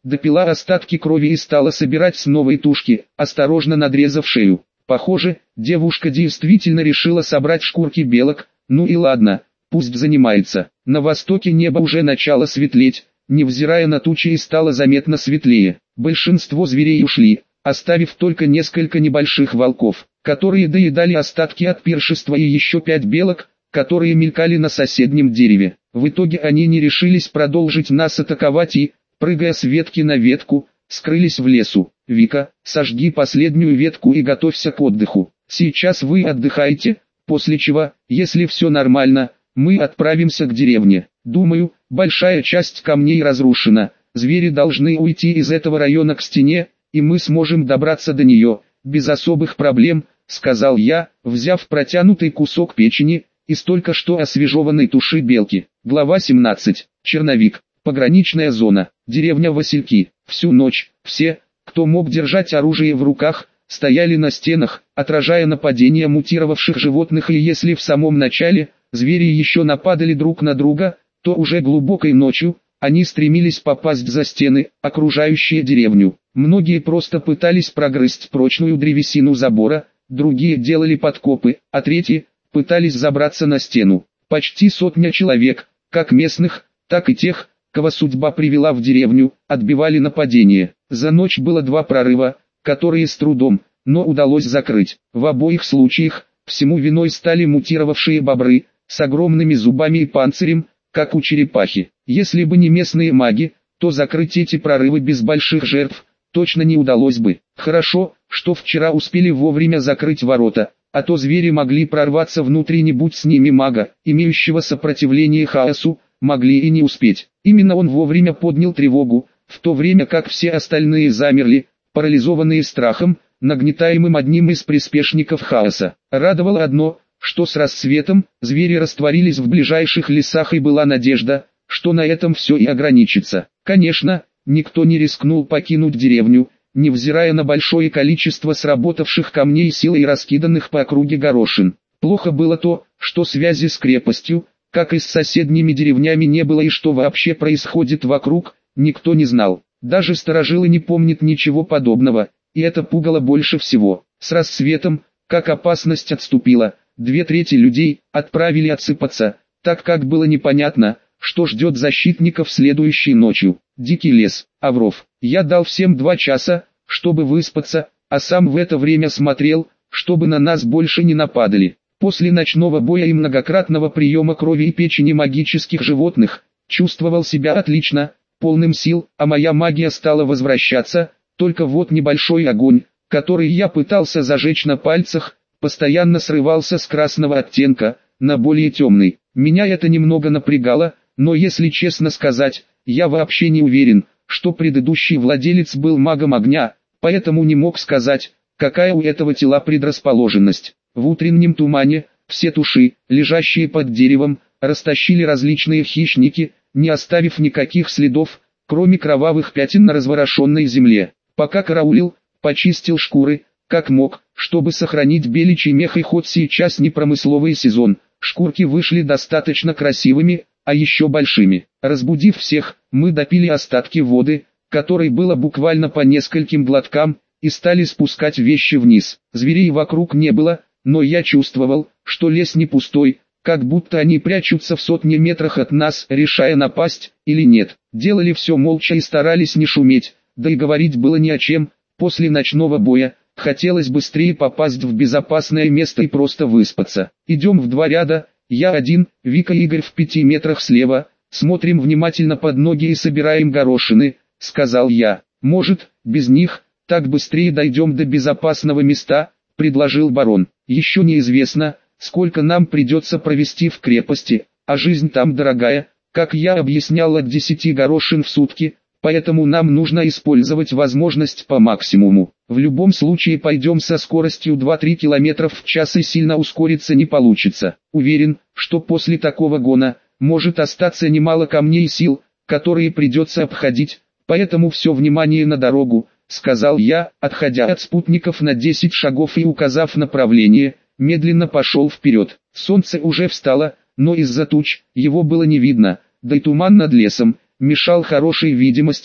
допила остатки крови и стала собирать с новой тушки, осторожно надрезав шею. Похоже, девушка действительно решила собрать шкурки белок. Ну и ладно, пусть занимается. На востоке небо уже начало светлеть, невзирая на тучи, и стало заметно светлее. Большинство зверей ушли, оставив только несколько небольших волков, которые доедали остатки от пиршества, и еще 5 белок, которые мелькали на соседнем дереве. В итоге они не решились продолжить нас атаковать и, прыгая с ветки на ветку, скрылись в лесу. «Вика, сожги последнюю ветку и готовься к отдыху. Сейчас вы отдыхаете, после чего, если все нормально, мы отправимся к деревне. Думаю, большая часть камней разрушена, звери должны уйти из этого района к стене, и мы сможем добраться до нее, без особых проблем», — сказал я, взяв протянутый кусок печени из только что освежеванной туши белки. Глава 17. Черновик. Пограничная зона. Деревня Васильки. Всю ночь все, кто мог держать оружие в руках, стояли на стенах, отражая нападения мутировавших животных, и если в самом начале звери еще нападали друг на друга, то уже глубокой ночью они стремились попасть за стены, окружающие деревню. Многие просто пытались прогрызть прочную древесину забора, другие делали подкопы, а третьи пытались забраться на стену. Почти 100 человек, как местных, так и тех, кого судьба привела в деревню, отбивали нападение. За ночь было 2 прорыва, которые с трудом, но удалось закрыть. В обоих случаях всему виной стали мутировавшие бобры с огромными зубами и панцирем, как у черепахи. Если бы не местные маги, то закрыть эти прорывы без больших жертв точно не удалось бы. Хорошо, что вчера успели вовремя закрыть ворота, а то звери могли прорваться внутрь, не будь с ними мага, имеющего сопротивление хаосу, могли и не успеть. Именно он вовремя поднял тревогу, в то время как все остальные замерли, парализованные страхом, нагнетаемым одним из приспешников хаоса. Радовало одно, что с рассветом звери растворились в ближайших лесах, и была надежда, что на этом все и ограничится. Конечно, никто не рискнул покинуть деревню, невзирая на большое количество сработавших камней силой раскиданных по округе горошин. Плохо было то, что связи с крепостью, как и с соседними деревнями, не было, и что вообще происходит вокруг, никто не знал. Даже старожилы не помнят ничего подобного, и это пугало больше всего. С рассветом, как опасность отступила, 2/3 людей отправили отсыпаться, так как было непонятно, что ждет защитников следующей ночью. Дикий лес, Авров. Я дал всем 2 часа, чтобы выспаться, а сам в это время смотрел, чтобы на нас больше не нападали. После ночного боя и многократного приема крови и печени магических животных, чувствовал себя отлично, полным сил, а моя магия стала возвращаться, только вот небольшой огонь, который я пытался зажечь на пальцах, постоянно срывался с красного оттенка на более темный. Меня это немного напрягало, но если честно сказать, я вообще не уверен, что предыдущий владелец был магом огня, поэтому не мог сказать, какая у этого тела предрасположенность. В утреннем тумане все туши, лежащие под деревом, растащили различные хищники, не оставив никаких следов, кроме кровавых пятен на разворошенной земле. Пока караулил, почистил шкуры, как мог, чтобы сохранить беличий мех, и хоть сейчас не промысловый сезон, шкурки вышли достаточно красивыми, а еще большими. Разбудив всех, мы допили остатки воды, которой было буквально по нескольким глоткам, и стали спускать вещи вниз. Зверей вокруг не было, но я чувствовал, что лес не пустой, как будто они прячутся в сотне метрах от нас, решая, напасть или нет. Делали все молча и старались не шуметь, да и говорить было не о чем. После ночного боя хотелось быстрее попасть в безопасное место и просто выспаться. Идем в 2 ряда, я один, Вика и Игорь в 5 метрах слева, смотрим внимательно под ноги и собираем горошины, сказал я. Может, без них, так быстрее дойдем до безопасного места, предложил барон. Еще неизвестно, сколько нам придется провести в крепости, а жизнь там дорогая, как я объяснял, от 10 горошин в сутки, поэтому нам нужно использовать возможность по максимуму. В любом случае пойдем со скоростью 2-3 км в час, и сильно ускориться не получится. Уверен, что после такого гона может остаться немало камней и сил, которые придется обходить, поэтому все внимание на дорогу, сказал я, отходя от спутников на 10 шагов и указав направление, медленно пошел вперед. Солнце уже встало, но из-за туч его было не видно, да и туман над лесом мешал хорошей видимости,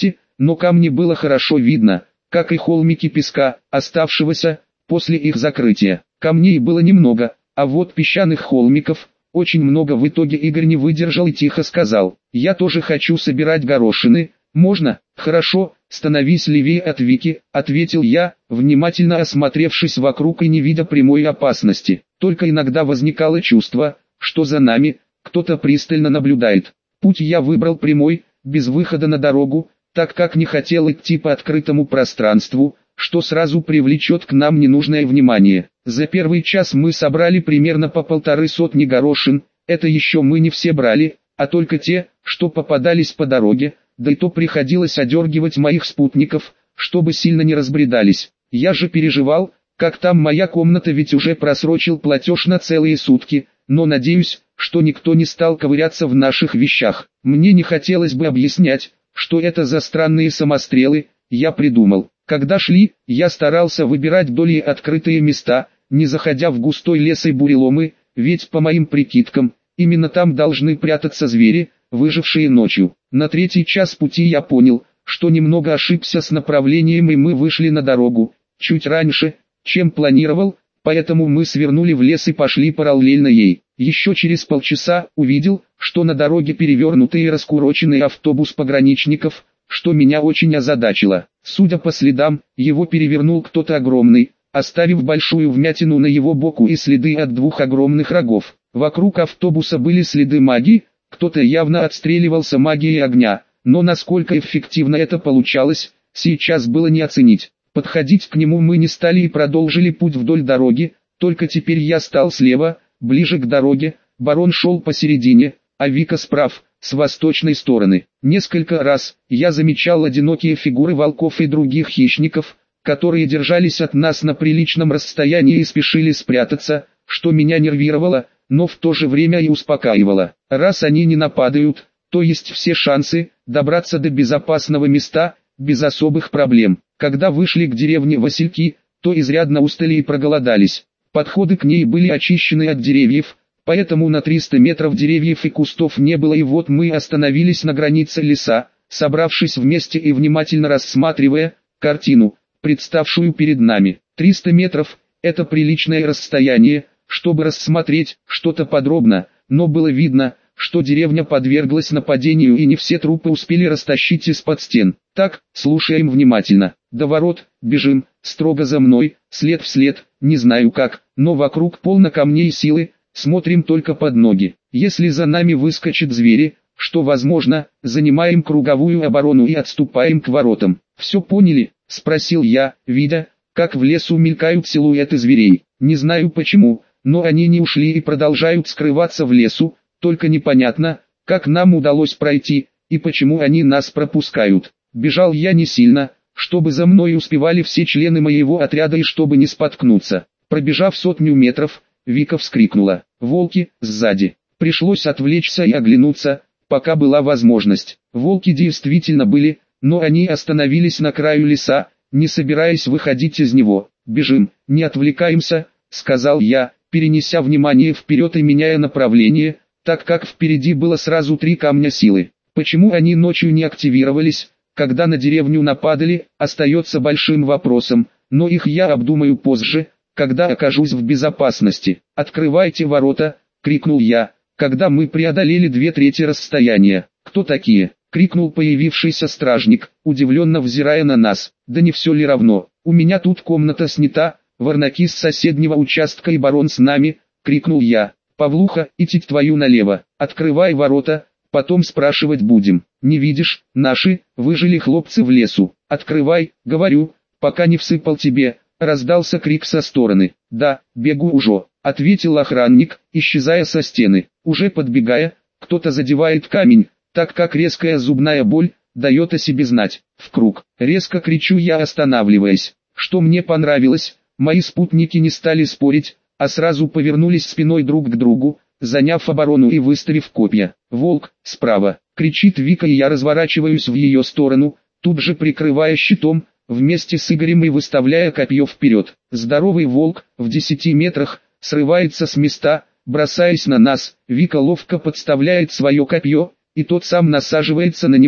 но камни было хорошо видно, как и холмики песка, оставшегося после их закрытия. Камней было немного, а вот песчаных холмиков очень много. В итоге Игорь не выдержал и тихо сказал: «Я тоже хочу собирать горошины, можно?» «Хорошо, становись левее от Вики», — ответил я, внимательно осмотревшись вокруг и не видя прямой опасности. Только иногда возникало чувство, что за нами кто-то пристально наблюдает. Путь я выбрал прямой, без выхода на дорогу, так как не хотел идти по открытому пространству, что сразу привлечет к нам ненужное внимание. За первый час мы собрали примерно по 150 горошин, это еще мы не все брали, а только те, что попадались по дороге, да и то приходилось одергивать моих спутников, чтобы сильно не разбредались. Я же переживал, как там моя комната, ведь уже просрочил платеж на целые сутки, но надеюсь, что никто не стал ковыряться в наших вещах. Мне не хотелось бы объяснять, что это за странные самострелы, я придумал. Когда шли, я старался выбирать более открытые места, не заходя в густой лес и буреломы, ведь по моим прикидкам, именно там должны прятаться звери, выжившие ночью. На третий час пути я понял, что немного ошибся с направлением, и мы вышли на дорогу чуть раньше, чем планировал, поэтому мы свернули в лес и пошли параллельно ей. Еще через полчаса увидел, что на дороге перевернутый и раскуроченный автобус пограничников, что меня очень озадачило. Судя по следам, его перевернул кто-то огромный, оставив большую вмятину на его боку и следы от 2 огромных рогов. Вокруг автобуса были следы магии, кто-то явно отстреливался магией огня, но насколько эффективно это получалось, сейчас было не оценить. Подходить к нему мы не стали и продолжили путь вдоль дороги, только теперь я стал слева, ближе к дороге, барон шел посередине, а Вика справа, с восточной стороны. Несколько раз я замечал одинокие фигуры волков и других хищников, которые держались от нас на приличном расстоянии и спешили спрятаться, что меня нервировало, но в то же время и успокаивало. Раз они не нападают, то есть все шансы добраться до безопасного места без особых проблем. Когда вышли к деревне Васильки, то изрядно устали и проголодались. Подходы к ней были очищены от деревьев, поэтому на 300 метров деревьев и кустов не было, и вот мы остановились на границе леса, собравшись вместе и внимательно рассматривая картину, представшую перед нами. 300 метров – это приличное расстояние, чтобы рассмотреть что-то подробно, но было видно, что деревня подверглась нападению и не все трупы успели растащить из-под стен. Так, слушаем внимательно. До ворот, бежим, строго за мной, след в след, не знаю как, но вокруг полно камней и силы, смотрим только под ноги. Если за нами выскочат звери, что возможно, занимаем круговую оборону и отступаем к воротам. «Все поняли?» – спросил я, видя, как в лесу мелькают силуэты зверей. Не знаю почему, но они не ушли и продолжают скрываться в лесу, только непонятно, как нам удалось пройти, и почему они нас пропускают. Бежал я не сильно, чтобы за мной успевали все члены моего отряда и чтобы не споткнуться. Пробежав 100 метров, Вика вскрикнула: «Волки!» сзади. Пришлось отвлечься и оглянуться, пока была возможность. Волки действительно были, но они остановились на краю леса, не собираясь выходить из него. «Бежим, не отвлекаемся», — сказал я, перенеся внимание вперед и меняя направление, так как впереди было сразу 3 камня силы. Почему они ночью не активировались, когда на деревню нападали, остается большим вопросом, но их я обдумаю позже, когда окажусь в безопасности. «Открывайте ворота!» — крикнул я, когда мы преодолели 2/3 расстояния. «Кто такие?» — крикнул появившийся стражник, удивленно взирая на нас. «Да не все ли равно? У меня тут комната снята, ворнаки с соседнего участка и барон с нами!» — крикнул я. «Павлуха, идти твою налево, открывай ворота, потом спрашивать будем. Не видишь, наши, выжили хлопцы в лесу. Открывай, говорю, пока не всыпал тебе», — раздался крик со стороны. «Да, бегу уже», — ответил охранник, исчезая со стены. Уже подбегая, кто-то задевает камень, так как резкая зубная боль дает о себе знать. «В круг!» — резко кричу я, останавливаясь. Что мне понравилось, мои спутники не стали спорить, а сразу повернулись спиной друг к другу, заняв оборону и выставив копья. «Волк, справа!» — кричит Вика, и я разворачиваюсь в ее сторону, тут же прикрывая щитом, вместе с Игорем и выставляя копье вперед. Здоровый волк, в 10 метрах, срывается с места, бросаясь на нас. Вика ловко подставляет свое копье, и тот сам насаживается на него,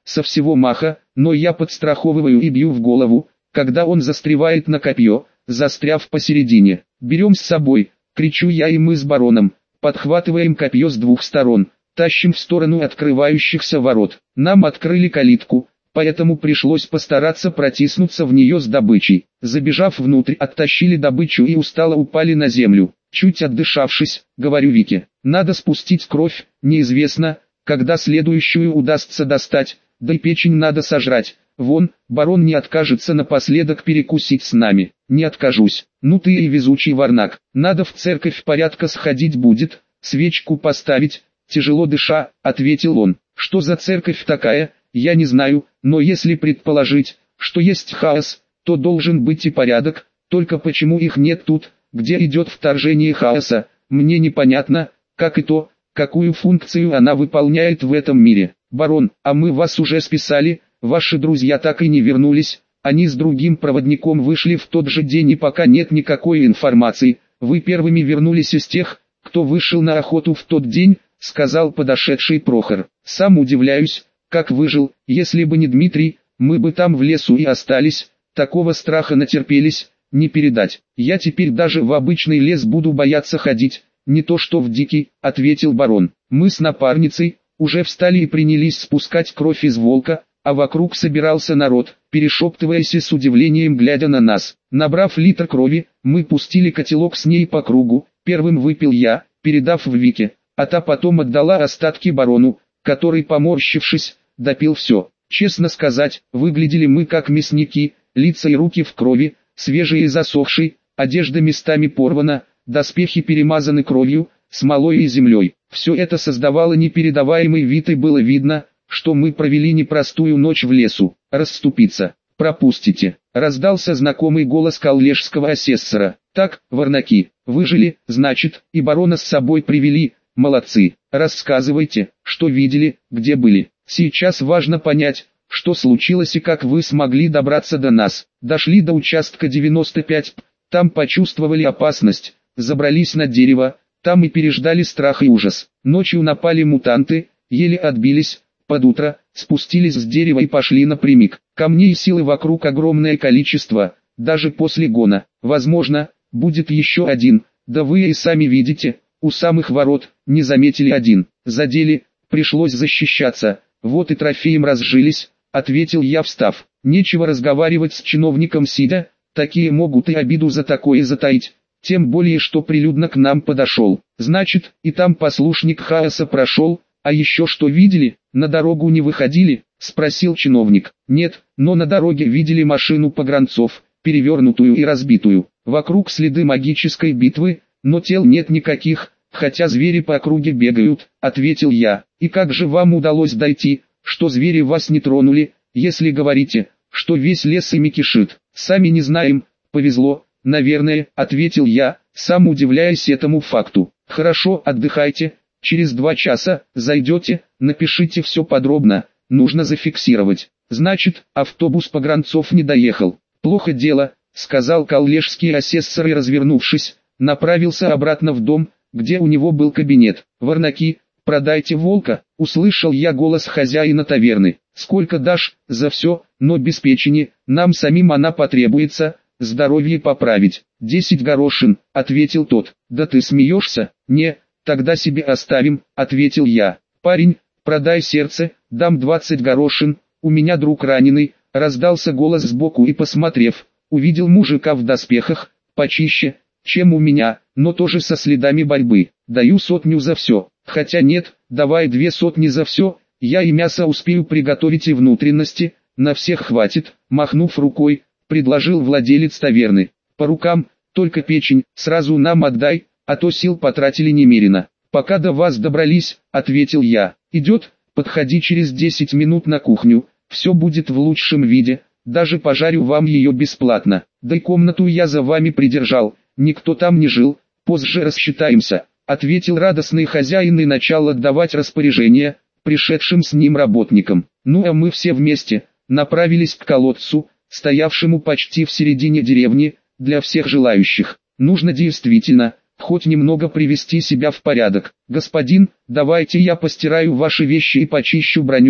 со всего маха, но я подстраховываю и бью в голову, когда он застревает на копье, застряв посередине. «Берем с собой!» — кричу я, и мы с бароном подхватываем копье с двух сторон, тащим в сторону открывающихся ворот. Нам открыли калитку, поэтому пришлось постараться протиснуться в нее с добычей. Забежав внутрь, оттащили добычу и устало упали на землю. Чуть отдышавшись, говорю Вике: «Надо спустить кровь, неизвестно, когда следующую удастся достать, да и печень надо сожрать. Вон, барон не откажется напоследок перекусить с нами». «Не откажусь. Ну ты и везучий варнак. Надо в церковь порядка сходить будет, свечку поставить», тяжело дыша, ответил он. «Что за церковь такая, я не знаю, но если предположить, что есть хаос, то должен быть и порядок, только почему их нет тут, где идет вторжение хаоса, мне непонятно, как и то, какую функцию она выполняет в этом мире. Барон, а мы вас уже списали, ваши друзья так и не вернулись, они с другим проводником вышли в тот же день и пока нет никакой информации, вы первыми вернулись из тех, кто вышел на охоту в тот день», сказал подошедший Прохор. «Сам удивляюсь, как выжил, если бы не Дмитрий, мы бы там в лесу и остались, такого страха натерпелись, не передать. Я теперь даже в обычный лес буду бояться ходить, не то что в дикий», ответил барон. Мы с напарницей уже встали и принялись спускать кровь из волка, а вокруг собирался народ, перешептываясь и с удивлением глядя на нас. Набрав литр крови, мы пустили котелок с ней по кругу, первым выпил я, передав в Вике, а та потом отдала остатки барону, который, поморщившись, допил все. Честно сказать, выглядели мы как мясники, лица и руки в крови, свежие и засохшие, одежда местами порвана, доспехи перемазаны кровью, смолой и землей. Все это создавало непередаваемый вид, и было видно, что мы провели непростую ночь в лесу. «Расступиться, пропустите», — раздался знакомый голос коллежского асессора. «Так, варнаки, выжили, значит, и барона с собой привели, молодцы. Рассказывайте, что видели, где были. Сейчас важно понять, что случилось и как вы смогли добраться до нас». Дошли до участка 95, там почувствовали опасность, забрались на дерево, там и переждали страх и ужас. Ночью напали мутанты, еле отбились, под утро спустились с дерева и пошли напрямик. Камней и силы вокруг огромное количество, даже после гона. Возможно, будет еще один, да вы и сами видите, у самых ворот, не заметили один. Задели, пришлось защищаться, вот и трофеем разжились, ответил я, встав. Нечего разговаривать с чиновником сидя, такие могут и обиду за такое затаить. Тем более, что прилюдно к нам подошел. Значит, и там послушник хаоса прошел. «А еще что видели? На дорогу не выходили?» — спросил чиновник. «Нет, но на дороге видели машину погранцов, перевернутую и разбитую. Вокруг следы магической битвы, но тел нет никаких, хотя звери по округе бегают», — ответил я. «И как же вам удалось дойти, что звери вас не тронули, если говорите, что весь лес ими кишит?» «Сами не знаем, повезло, наверное», — ответил я, сам удивляясь этому факту. «Хорошо, отдыхайте. Через 2 часа зайдете, напишите все подробно, нужно зафиксировать». «Значит, автобус погранцов не доехал. Плохо дело», — сказал коллежский асессор и, развернувшись, направился обратно в дом, где у него был кабинет. «Варнаки, продайте волка», — услышал я голос хозяина таверны. «Сколько дашь?» «За все, но без печени, нам самим она потребуется, здоровье поправить». 10 горошин, — ответил тот. «Да ты смеешься?» «Не, тогда себе оставим», — ответил я. «Парень, продай сердце, дам 20 горошин, у меня друг раненый», — раздался голос сбоку, и, посмотрев, увидел мужика в доспехах, почище, чем у меня, но тоже со следами борьбы. «Даю 100 за все». «Хотя нет, давай 200 за все, я и мясо успею приготовить и внутренности, на всех хватит», — махнув рукой, предложил владелец таверны. «По рукам, только печень, сразу нам отдай, а то сил потратили немерено». «Пока до вас добрались», — ответил я. «Идет, подходи через 10 минут на кухню, все будет в лучшем виде, даже пожарю вам ее бесплатно. Да и комнату я за вами придержал, никто там не жил, позже рассчитаемся», — ответил радостный хозяин и начал отдавать распоряжения пришедшим с ним работникам. Ну а мы все вместе направились к колодцу, стоявшему почти в середине деревни, для всех желающих. Нужно действительно хоть немного привести себя в порядок. «Господин, давайте я постираю ваши вещи и почищу броню»,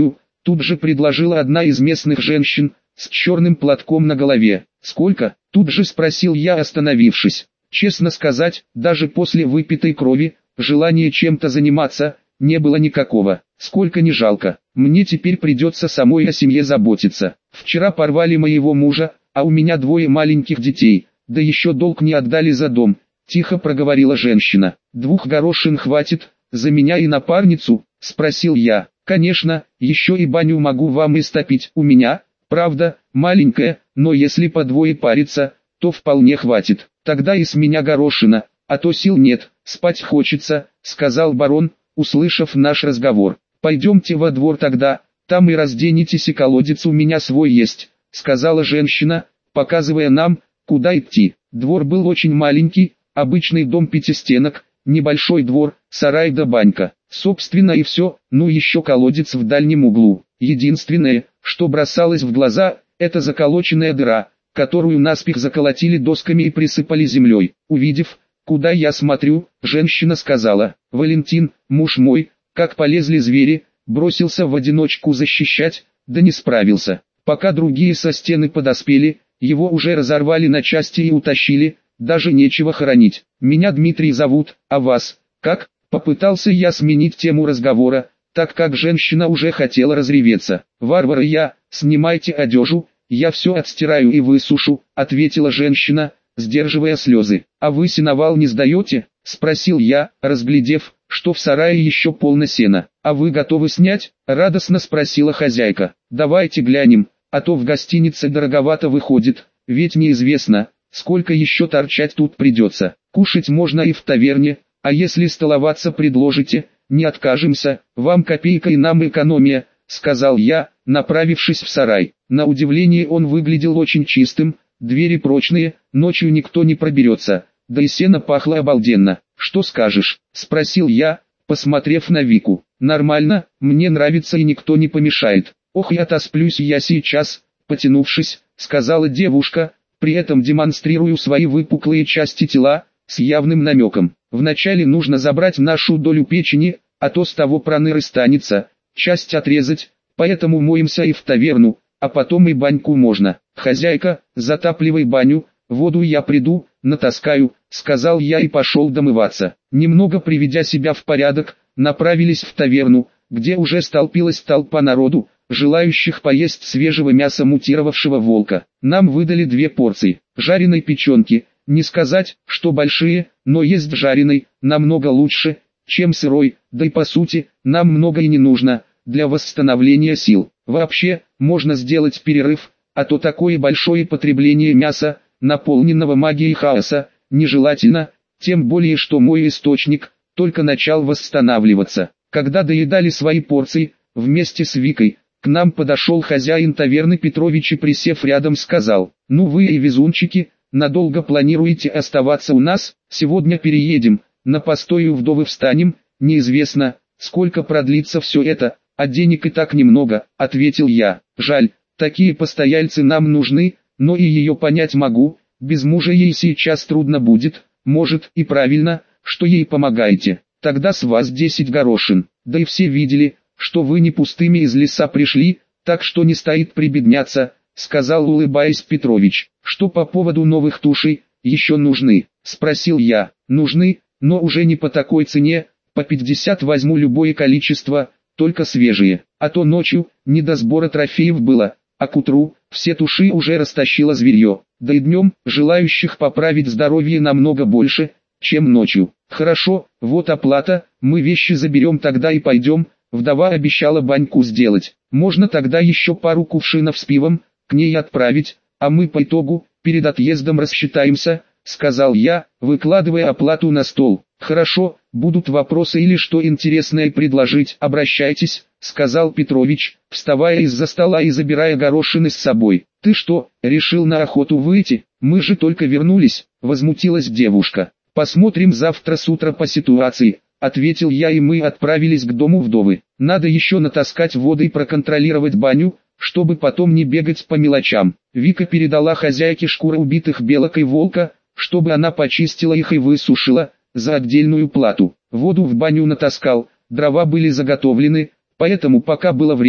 тут же предложила одна из местных женщин, с черным платком на голове. «Сколько?» – тут же спросил я, остановившись. Честно сказать, даже после выпитой крови, желания чем-то заниматься, не было никакого. Сколько не жалко. Мне теперь придется самой о семье заботиться. Вчера порвали моего мужа, а у меня 2 маленьких детей, да еще долг не отдали за дом. Тихо проговорила женщина. 2 горошин хватит, за меня и напарницу? Спросил я. Конечно, еще и баню могу вам истопить. У меня, правда, маленькая, но если по 2 париться, то вполне хватит. Тогда и с меня горошина, а то сил нет, спать хочется, сказал барон, услышав наш разговор. Пойдемте во двор тогда, там и разденетесь, и колодец у меня свой есть, сказала женщина, показывая нам, куда идти. Двор был очень маленький, обычный дом 5 стенок, небольшой двор, сарай да банька. Собственно и все, ну еще колодец в дальнем углу. Единственное, что бросалось в глаза, это заколоченная дыра, которую наспех заколотили досками и присыпали землей. Увидев, куда я смотрю, женщина сказала: «Валентин, муж мой, как полезли звери, бросился в одиночку защищать, да не справился. Пока другие со стены подоспели, его уже разорвали на части и утащили, даже нечего хоронить. Меня Дмитрий зовут, а вас, как?» Попытался я сменить тему разговора, так как женщина уже хотела разреветься. «Варвара я, снимайте одежу, я все отстираю и высушу», ответила женщина, сдерживая слезы. «А вы сеновал не сдаете?» спросил я, разглядев, что в сарае еще полно сена. «А вы готовы снять?» радостно спросила хозяйка. «Давайте глянем, а то в гостинице дороговато выходит, ведь неизвестно, сколько еще торчать тут придется. Кушать можно и в таверне, а если столоваться предложите, не откажемся, вам копейка и нам экономия», сказал я, направившись в сарай. На удивление он выглядел очень чистым, двери прочные, ночью никто не проберется, да и сено пахло обалденно. «Что скажешь?» спросил я, посмотрев на Вику. «Нормально, мне нравится и никто не помешает». «Ох, и отосплюсь я сейчас», потянувшись, сказала девушка, при этом демонстрируя свои выпуклые части тела, с явным намеком. «Вначале нужно забрать нашу долю печени, а то с того проныры станется, часть отрезать, поэтому моемся и в таверну, а потом и баньку можно. Хозяйка, затапливай баню, воду я приду, натаскаю», сказал я и пошел домываться. Немного приведя себя в порядок, направились в таверну, где уже столпилась толпа народу, желающих поесть свежего мяса мутировавшего волка. Нам выдали 2 порции жареной печенки, не сказать, что большие, но есть жареной, намного лучше, чем сырой, да и по сути, нам много и не нужно, для восстановления сил. Вообще, можно сделать перерыв, а то такое большое потребление мяса, наполненного магией хаоса, нежелательно, тем более что мой источник только начал восстанавливаться. Когда доедали свои порции, вместе с Викой, к нам подошел хозяин таверны Петрович и, присев рядом, сказал: «Ну вы и везунчики, надолго планируете оставаться у нас? Сегодня переедем, на постой у вдовы встанем, неизвестно, сколько продлится все это, а денег и так немного», ответил я. «Жаль, такие постояльцы нам нужны, но и ее понять могу, без мужа ей сейчас трудно будет, может и правильно, что ей помогаете. Тогда с вас 10 горошин, да и все видели, что вы не пустыми из леса пришли, так что не стоит прибедняться», сказал, улыбаясь, Петрович. «Что по поводу новых тушей, еще нужны?» спросил я. «Нужны, но уже не по такой цене, по 50 возьму любое количество, только свежие, а то ночью не до сбора трофеев было, а к утру все туши уже растащило зверье, да и днем желающих поправить здоровье намного больше, чем ночью». «Хорошо, вот оплата, мы вещи заберем тогда и пойдем», вдова обещала баньку сделать. «Можно тогда еще пару кувшинов с пивом к ней отправить, а мы по итогу, перед отъездом рассчитаемся», сказал я, выкладывая оплату на стол. «Хорошо, будут вопросы или что интересное предложить, обращайтесь», сказал Петрович, вставая из-за стола и забирая горошины с собой. «Ты что, решил на охоту выйти? Мы же только вернулись», возмутилась девушка. «Посмотрим завтра с утра по ситуации», ответил я, и мы отправились к дому вдовы. «Надо еще натаскать воды и проконтролировать баню, чтобы потом не бегать по мелочам». Вика передала хозяйке шкуры убитых белок и волка, чтобы она почистила их и высушила, за отдельную плату. Воду в баню натаскал, дрова были заготовлены, поэтому пока было время,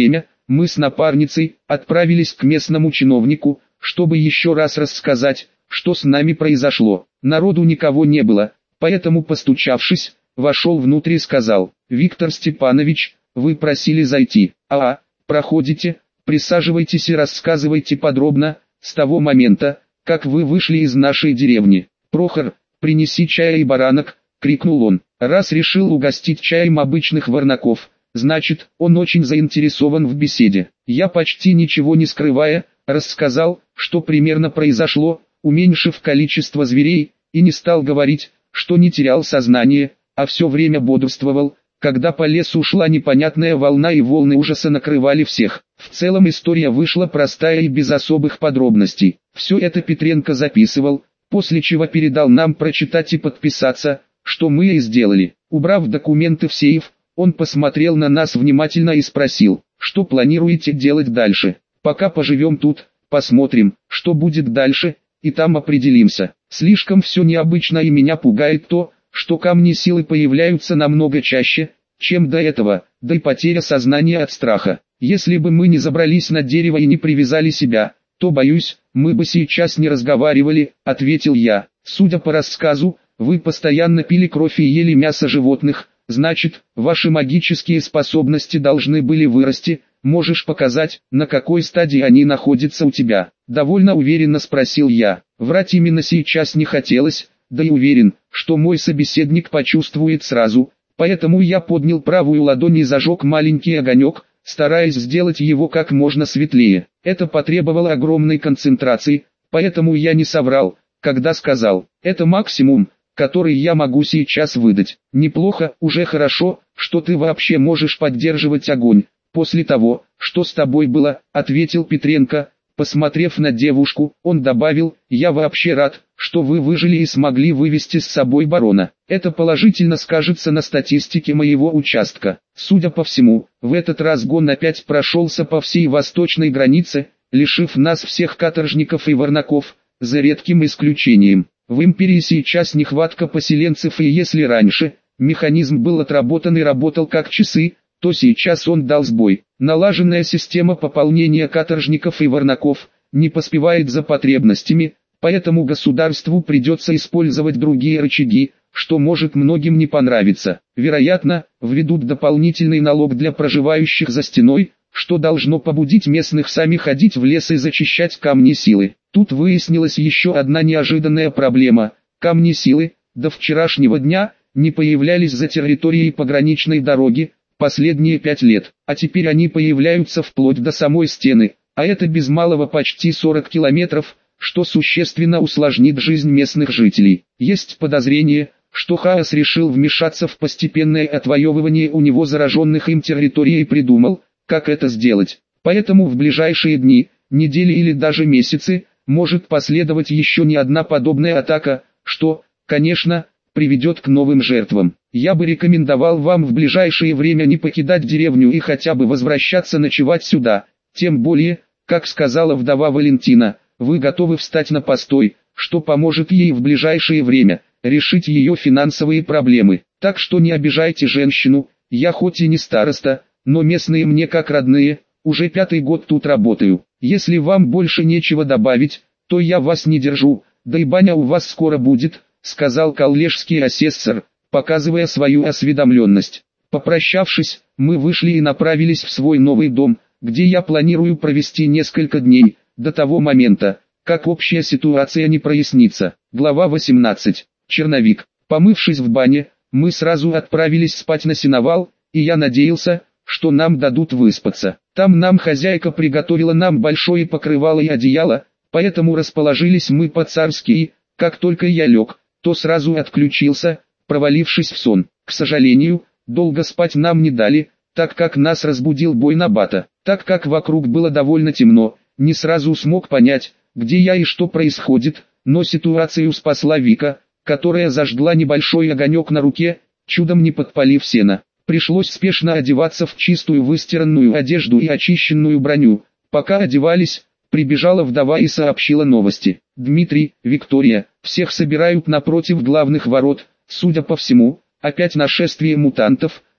мы с напарницей отправились к местному чиновнику, чтобы еще раз рассказать, что с нами произошло. Народу никого не было, поэтому, постучавшись, вошел внутрь и сказал: «Виктор Степанович, вы просили зайти. Проходите, присаживайтесь и рассказывайте подробно, с того момента, как вы вышли из нашей деревни». «Прохор, принеси чая и баранок», — крикнул он. Раз решил угостить чаем обычных варнаков, значит, он очень заинтересован в беседе. Я, почти ничего не скрывая, рассказал, что примерно произошло, уменьшив количество зверей, и не стал говорить, что не терял сознание, а все время бодрствовал, когда по лесу ушла непонятная волна и волны ужаса накрывали всех. В целом история вышла простая и без особых подробностей. Все это Петренко записывал, после чего передал нам прочитать и подписаться, что мы и сделали. Убрав документы в сейф, он посмотрел на нас внимательно и спросил: «Что планируете делать дальше?» «Пока поживем тут, посмотрим, что будет дальше, и там определимся. Слишком все необычно, и меня пугает то, что камни силы появляются намного чаще, чем до этого, да и потеря сознания от страха. Если бы мы не забрались на дерево и не привязали себя, то, боюсь, мы бы сейчас не разговаривали», — ответил я. «Судя по рассказу, вы постоянно пили кровь и ели мясо животных, значит, ваши магические способности должны были вырасти. Можешь показать, на какой стадии они находятся у тебя?» Довольно уверенно спросил я. Врать именно сейчас не хотелось, да и уверен, что мой собеседник почувствует сразу, поэтому я поднял правую ладонь и зажег маленький огонек, стараясь сделать его как можно светлее. Это потребовало огромной концентрации, поэтому я не соврал, когда сказал: «Это максимум, который я могу сейчас выдать». «Неплохо, уже хорошо, что ты вообще можешь поддерживать огонь после того, что с тобой было», — ответил Петренко. Посмотрев на девушку, он добавил: «Я вообще рад, что вы выжили и смогли вывести с собой барона. Это положительно скажется на статистике моего участка». Судя по всему, в этот раз гон опять прошелся по всей восточной границе, лишив нас всех каторжников и варнаков, за редким исключением. В империи сейчас нехватка поселенцев, и если раньше механизм был отработан и работал как часы, то сейчас он дал сбой. Налаженная система пополнения каторжников и варнаков не поспевает за потребностями, поэтому государству придется использовать другие рычаги, что может многим не понравиться. Вероятно, введут дополнительный налог для проживающих за стеной, что должно побудить местных сами ходить в лес и зачищать камни силы. Тут выяснилась еще одна неожиданная проблема. Камни силы до вчерашнего дня не появлялись за территорией пограничной дороги последние 5 лет, а теперь они появляются вплоть до самой стены, а это без малого почти 40 километров, что существенно усложнит жизнь местных жителей. Есть подозрение, что Хаос решил вмешаться в постепенное отвоевывание у него зараженных им территорий и придумал, как это сделать. Поэтому в ближайшие дни, недели или даже месяцы, может последовать еще не одна подобная атака, что, конечно, приведет к новым жертвам. Я бы рекомендовал вам в ближайшее время не покидать деревню и хотя бы возвращаться ночевать сюда, тем более, как сказала вдова Валентина, вы готовы встать на постой, что поможет ей в ближайшее время решить ее финансовые проблемы. Так что не обижайте женщину, я хоть и не староста, но местные мне как родные, уже 5-й год тут работаю. Если вам больше нечего добавить, то я вас не держу, да и баня у вас скоро будет», — сказал коллежский асессор, показывая свою осведомленность. Попрощавшись, мы вышли и направились в свой новый дом, где я планирую провести несколько дней, до того момента, как общая ситуация не прояснится. Глава 18. Черновик. Помывшись в бане, мы сразу отправились спать на сеновал, и я надеялся, что нам дадут выспаться. Там нам хозяйка приготовила нам большое покрывало и одеяло, поэтому расположились мы по-царски и, как только я лег, то сразу отключился, провалившись в сон. К сожалению, долго спать нам не дали, так как нас разбудил бой Набата. Так как вокруг было довольно темно, не сразу смог понять, где я и что происходит, но ситуацию спасла Вика, которая зажгла небольшой огонек на руке, чудом не подпалив сено. Пришлось спешно одеваться в чистую выстиранную одежду и очищенную броню. Пока одевались, прибежала вдова и сообщила новости. «Дмитрий, Виктория, всех собирают напротив главных ворот, судя по всему, опять нашествие мутантов,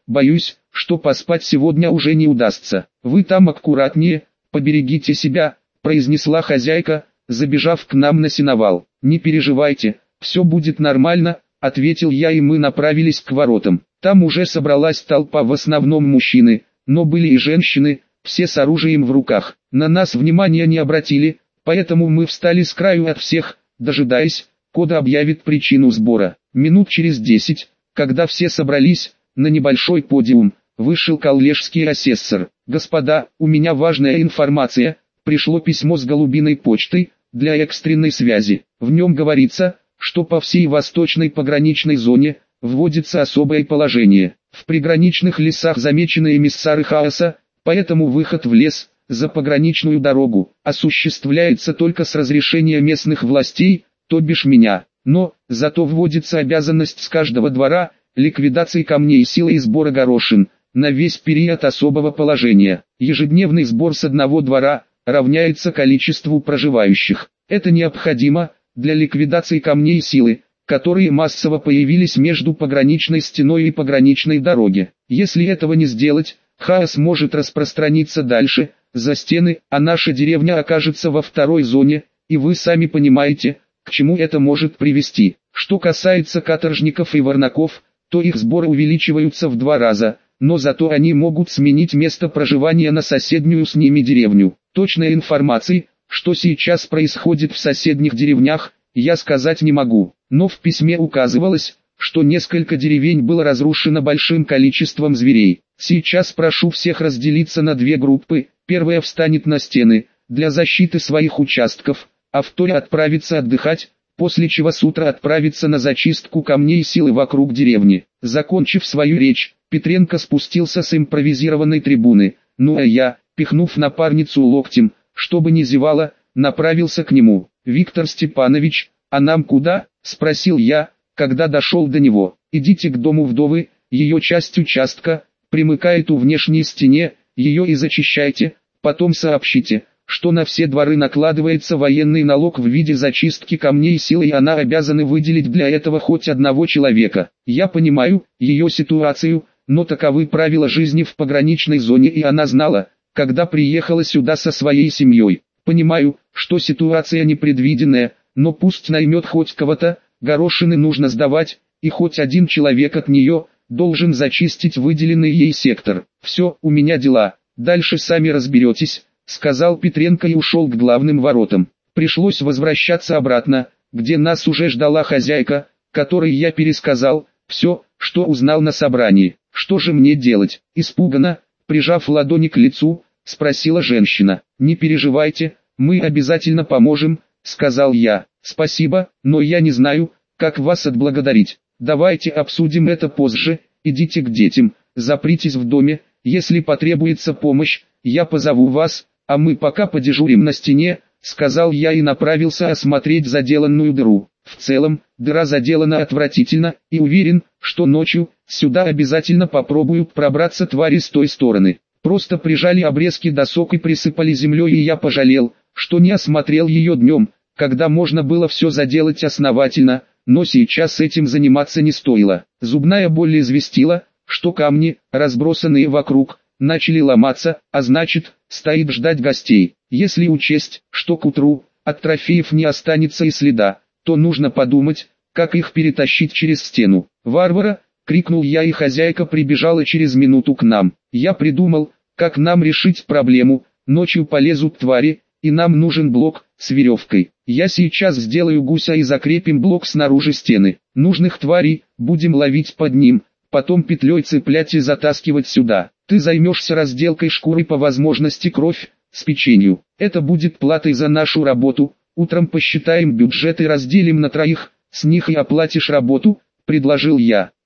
боюсь, что поспать сегодня уже не удастся. Вы там аккуратнее, поберегите себя, произнесла хозяйка, забежав к нам на сеновал. Не переживайте, все будет нормально, ответил я, и мы направились к воротам. Там уже собралась толпа, в основном мужчины, но были и женщины, все с оружием в руках. На нас внимания не обратили, поэтому мы встали с краю от всех, дожидаясь, когда объявит причину сбора. Минут через 10, когда все собрались, на небольшой подиум вышел коллежский асессор. «Господа, у меня важная информация, пришло письмо с голубиной почтой, для экстренной связи. В нем говорится, что по всей восточной пограничной зоне вводится особое положение. В приграничных лесах замечены эмиссары хаоса, поэтому выход в лес, за пограничную дорогу, осуществляется только с разрешения местных властей, то бишь меня. Но, зато вводится обязанность с каждого двора, ликвидации камней силы и сбора горошин, на весь период особого положения. Ежедневный сбор с одного двора равняется количеству проживающих. Это необходимо для ликвидации камней силы, которые массово появились между пограничной стеной и пограничной дороги. Если этого не сделать, хаос может распространиться дальше, за стены, а наша деревня окажется во второй зоне, и вы сами понимаете, к чему это может привести. Что касается каторжников и варнаков, то их сборы увеличиваются в 2 раза, но зато они могут сменить место проживания на соседнюю с ними деревню. Точной информации, что сейчас происходит в соседних деревнях, я сказать не могу, но в письме указывалось, что несколько деревень было разрушено большим количеством зверей. Сейчас прошу всех разделиться на 2 группы, первая встанет на стены, для защиты своих участков, а вторая отправится отдыхать, после чего с утра отправится на зачистку камней силы вокруг деревни. Закончив свою речь, Петренко спустился с импровизированной трибуны, ну а я, пихнув напарницу локтем, чтобы не зевала, направился к нему. «Виктор Степанович, а нам куда?» – спросил я, когда дошел до него. «Идите к дому вдовы, ее часть участка примыкает у внешней стене, ее и зачищайте, потом сообщите, что на все дворы накладывается военный налог в виде зачистки камней силы, и она обязана выделить для этого хоть одного человека. Я понимаю ее ситуацию, но таковы правила жизни в пограничной зоне, и она знала, когда приехала сюда со своей семьей. Понимаю, что ситуация непредвиденная, но пусть наймет хоть кого-то, горошины нужно сдавать, и хоть один человек от нее должен зачистить выделенный ей сектор. Все, у меня дела, дальше сами разберетесь», — сказал Петренко и ушел к главным воротам. Пришлось возвращаться обратно, где нас уже ждала хозяйка, которой я пересказал все, что узнал на собрании. «Что же мне делать?» — испуганно, прижав ладони к лицу, спросила женщина. «Не переживайте, мы обязательно поможем», — сказал я. «Спасибо, но я не знаю, как вас отблагодарить. Давайте обсудим это позже, идите к детям, запритесь в доме, если потребуется помощь, я позову вас, а мы пока подежурим на стене», — сказал я и направился осмотреть заделанную дыру. В целом, дыра заделана отвратительно, и уверен, что ночью сюда обязательно попробуют пробраться твари с той стороны. Просто прижали обрезки досок и присыпали землей, и я пожалел, что не осмотрел ее днем, когда можно было все заделать основательно, но сейчас этим заниматься не стоило. Зубная боль известила, что камни, разбросанные вокруг, начали ломаться, а значит, стоит ждать гостей. Если учесть, что к утру от трофеев не останется и следа, то нужно подумать, как их перетащить через стену. «Варвара!» — крикнул я, и хозяйка прибежала через минуту к нам. «Я придумал, как нам решить проблему. Ночью полезут твари, и нам нужен блок с веревкой. Я сейчас сделаю гуся и закрепим блок снаружи стены. Нужных тварей будем ловить под ним, потом петлей цеплять и затаскивать сюда. Ты займешься разделкой шкуры, по возможности кровь с печенью. Это будет платой за нашу работу. Утром посчитаем бюджет и разделим на 3, с них и оплатишь работу», — предложил я.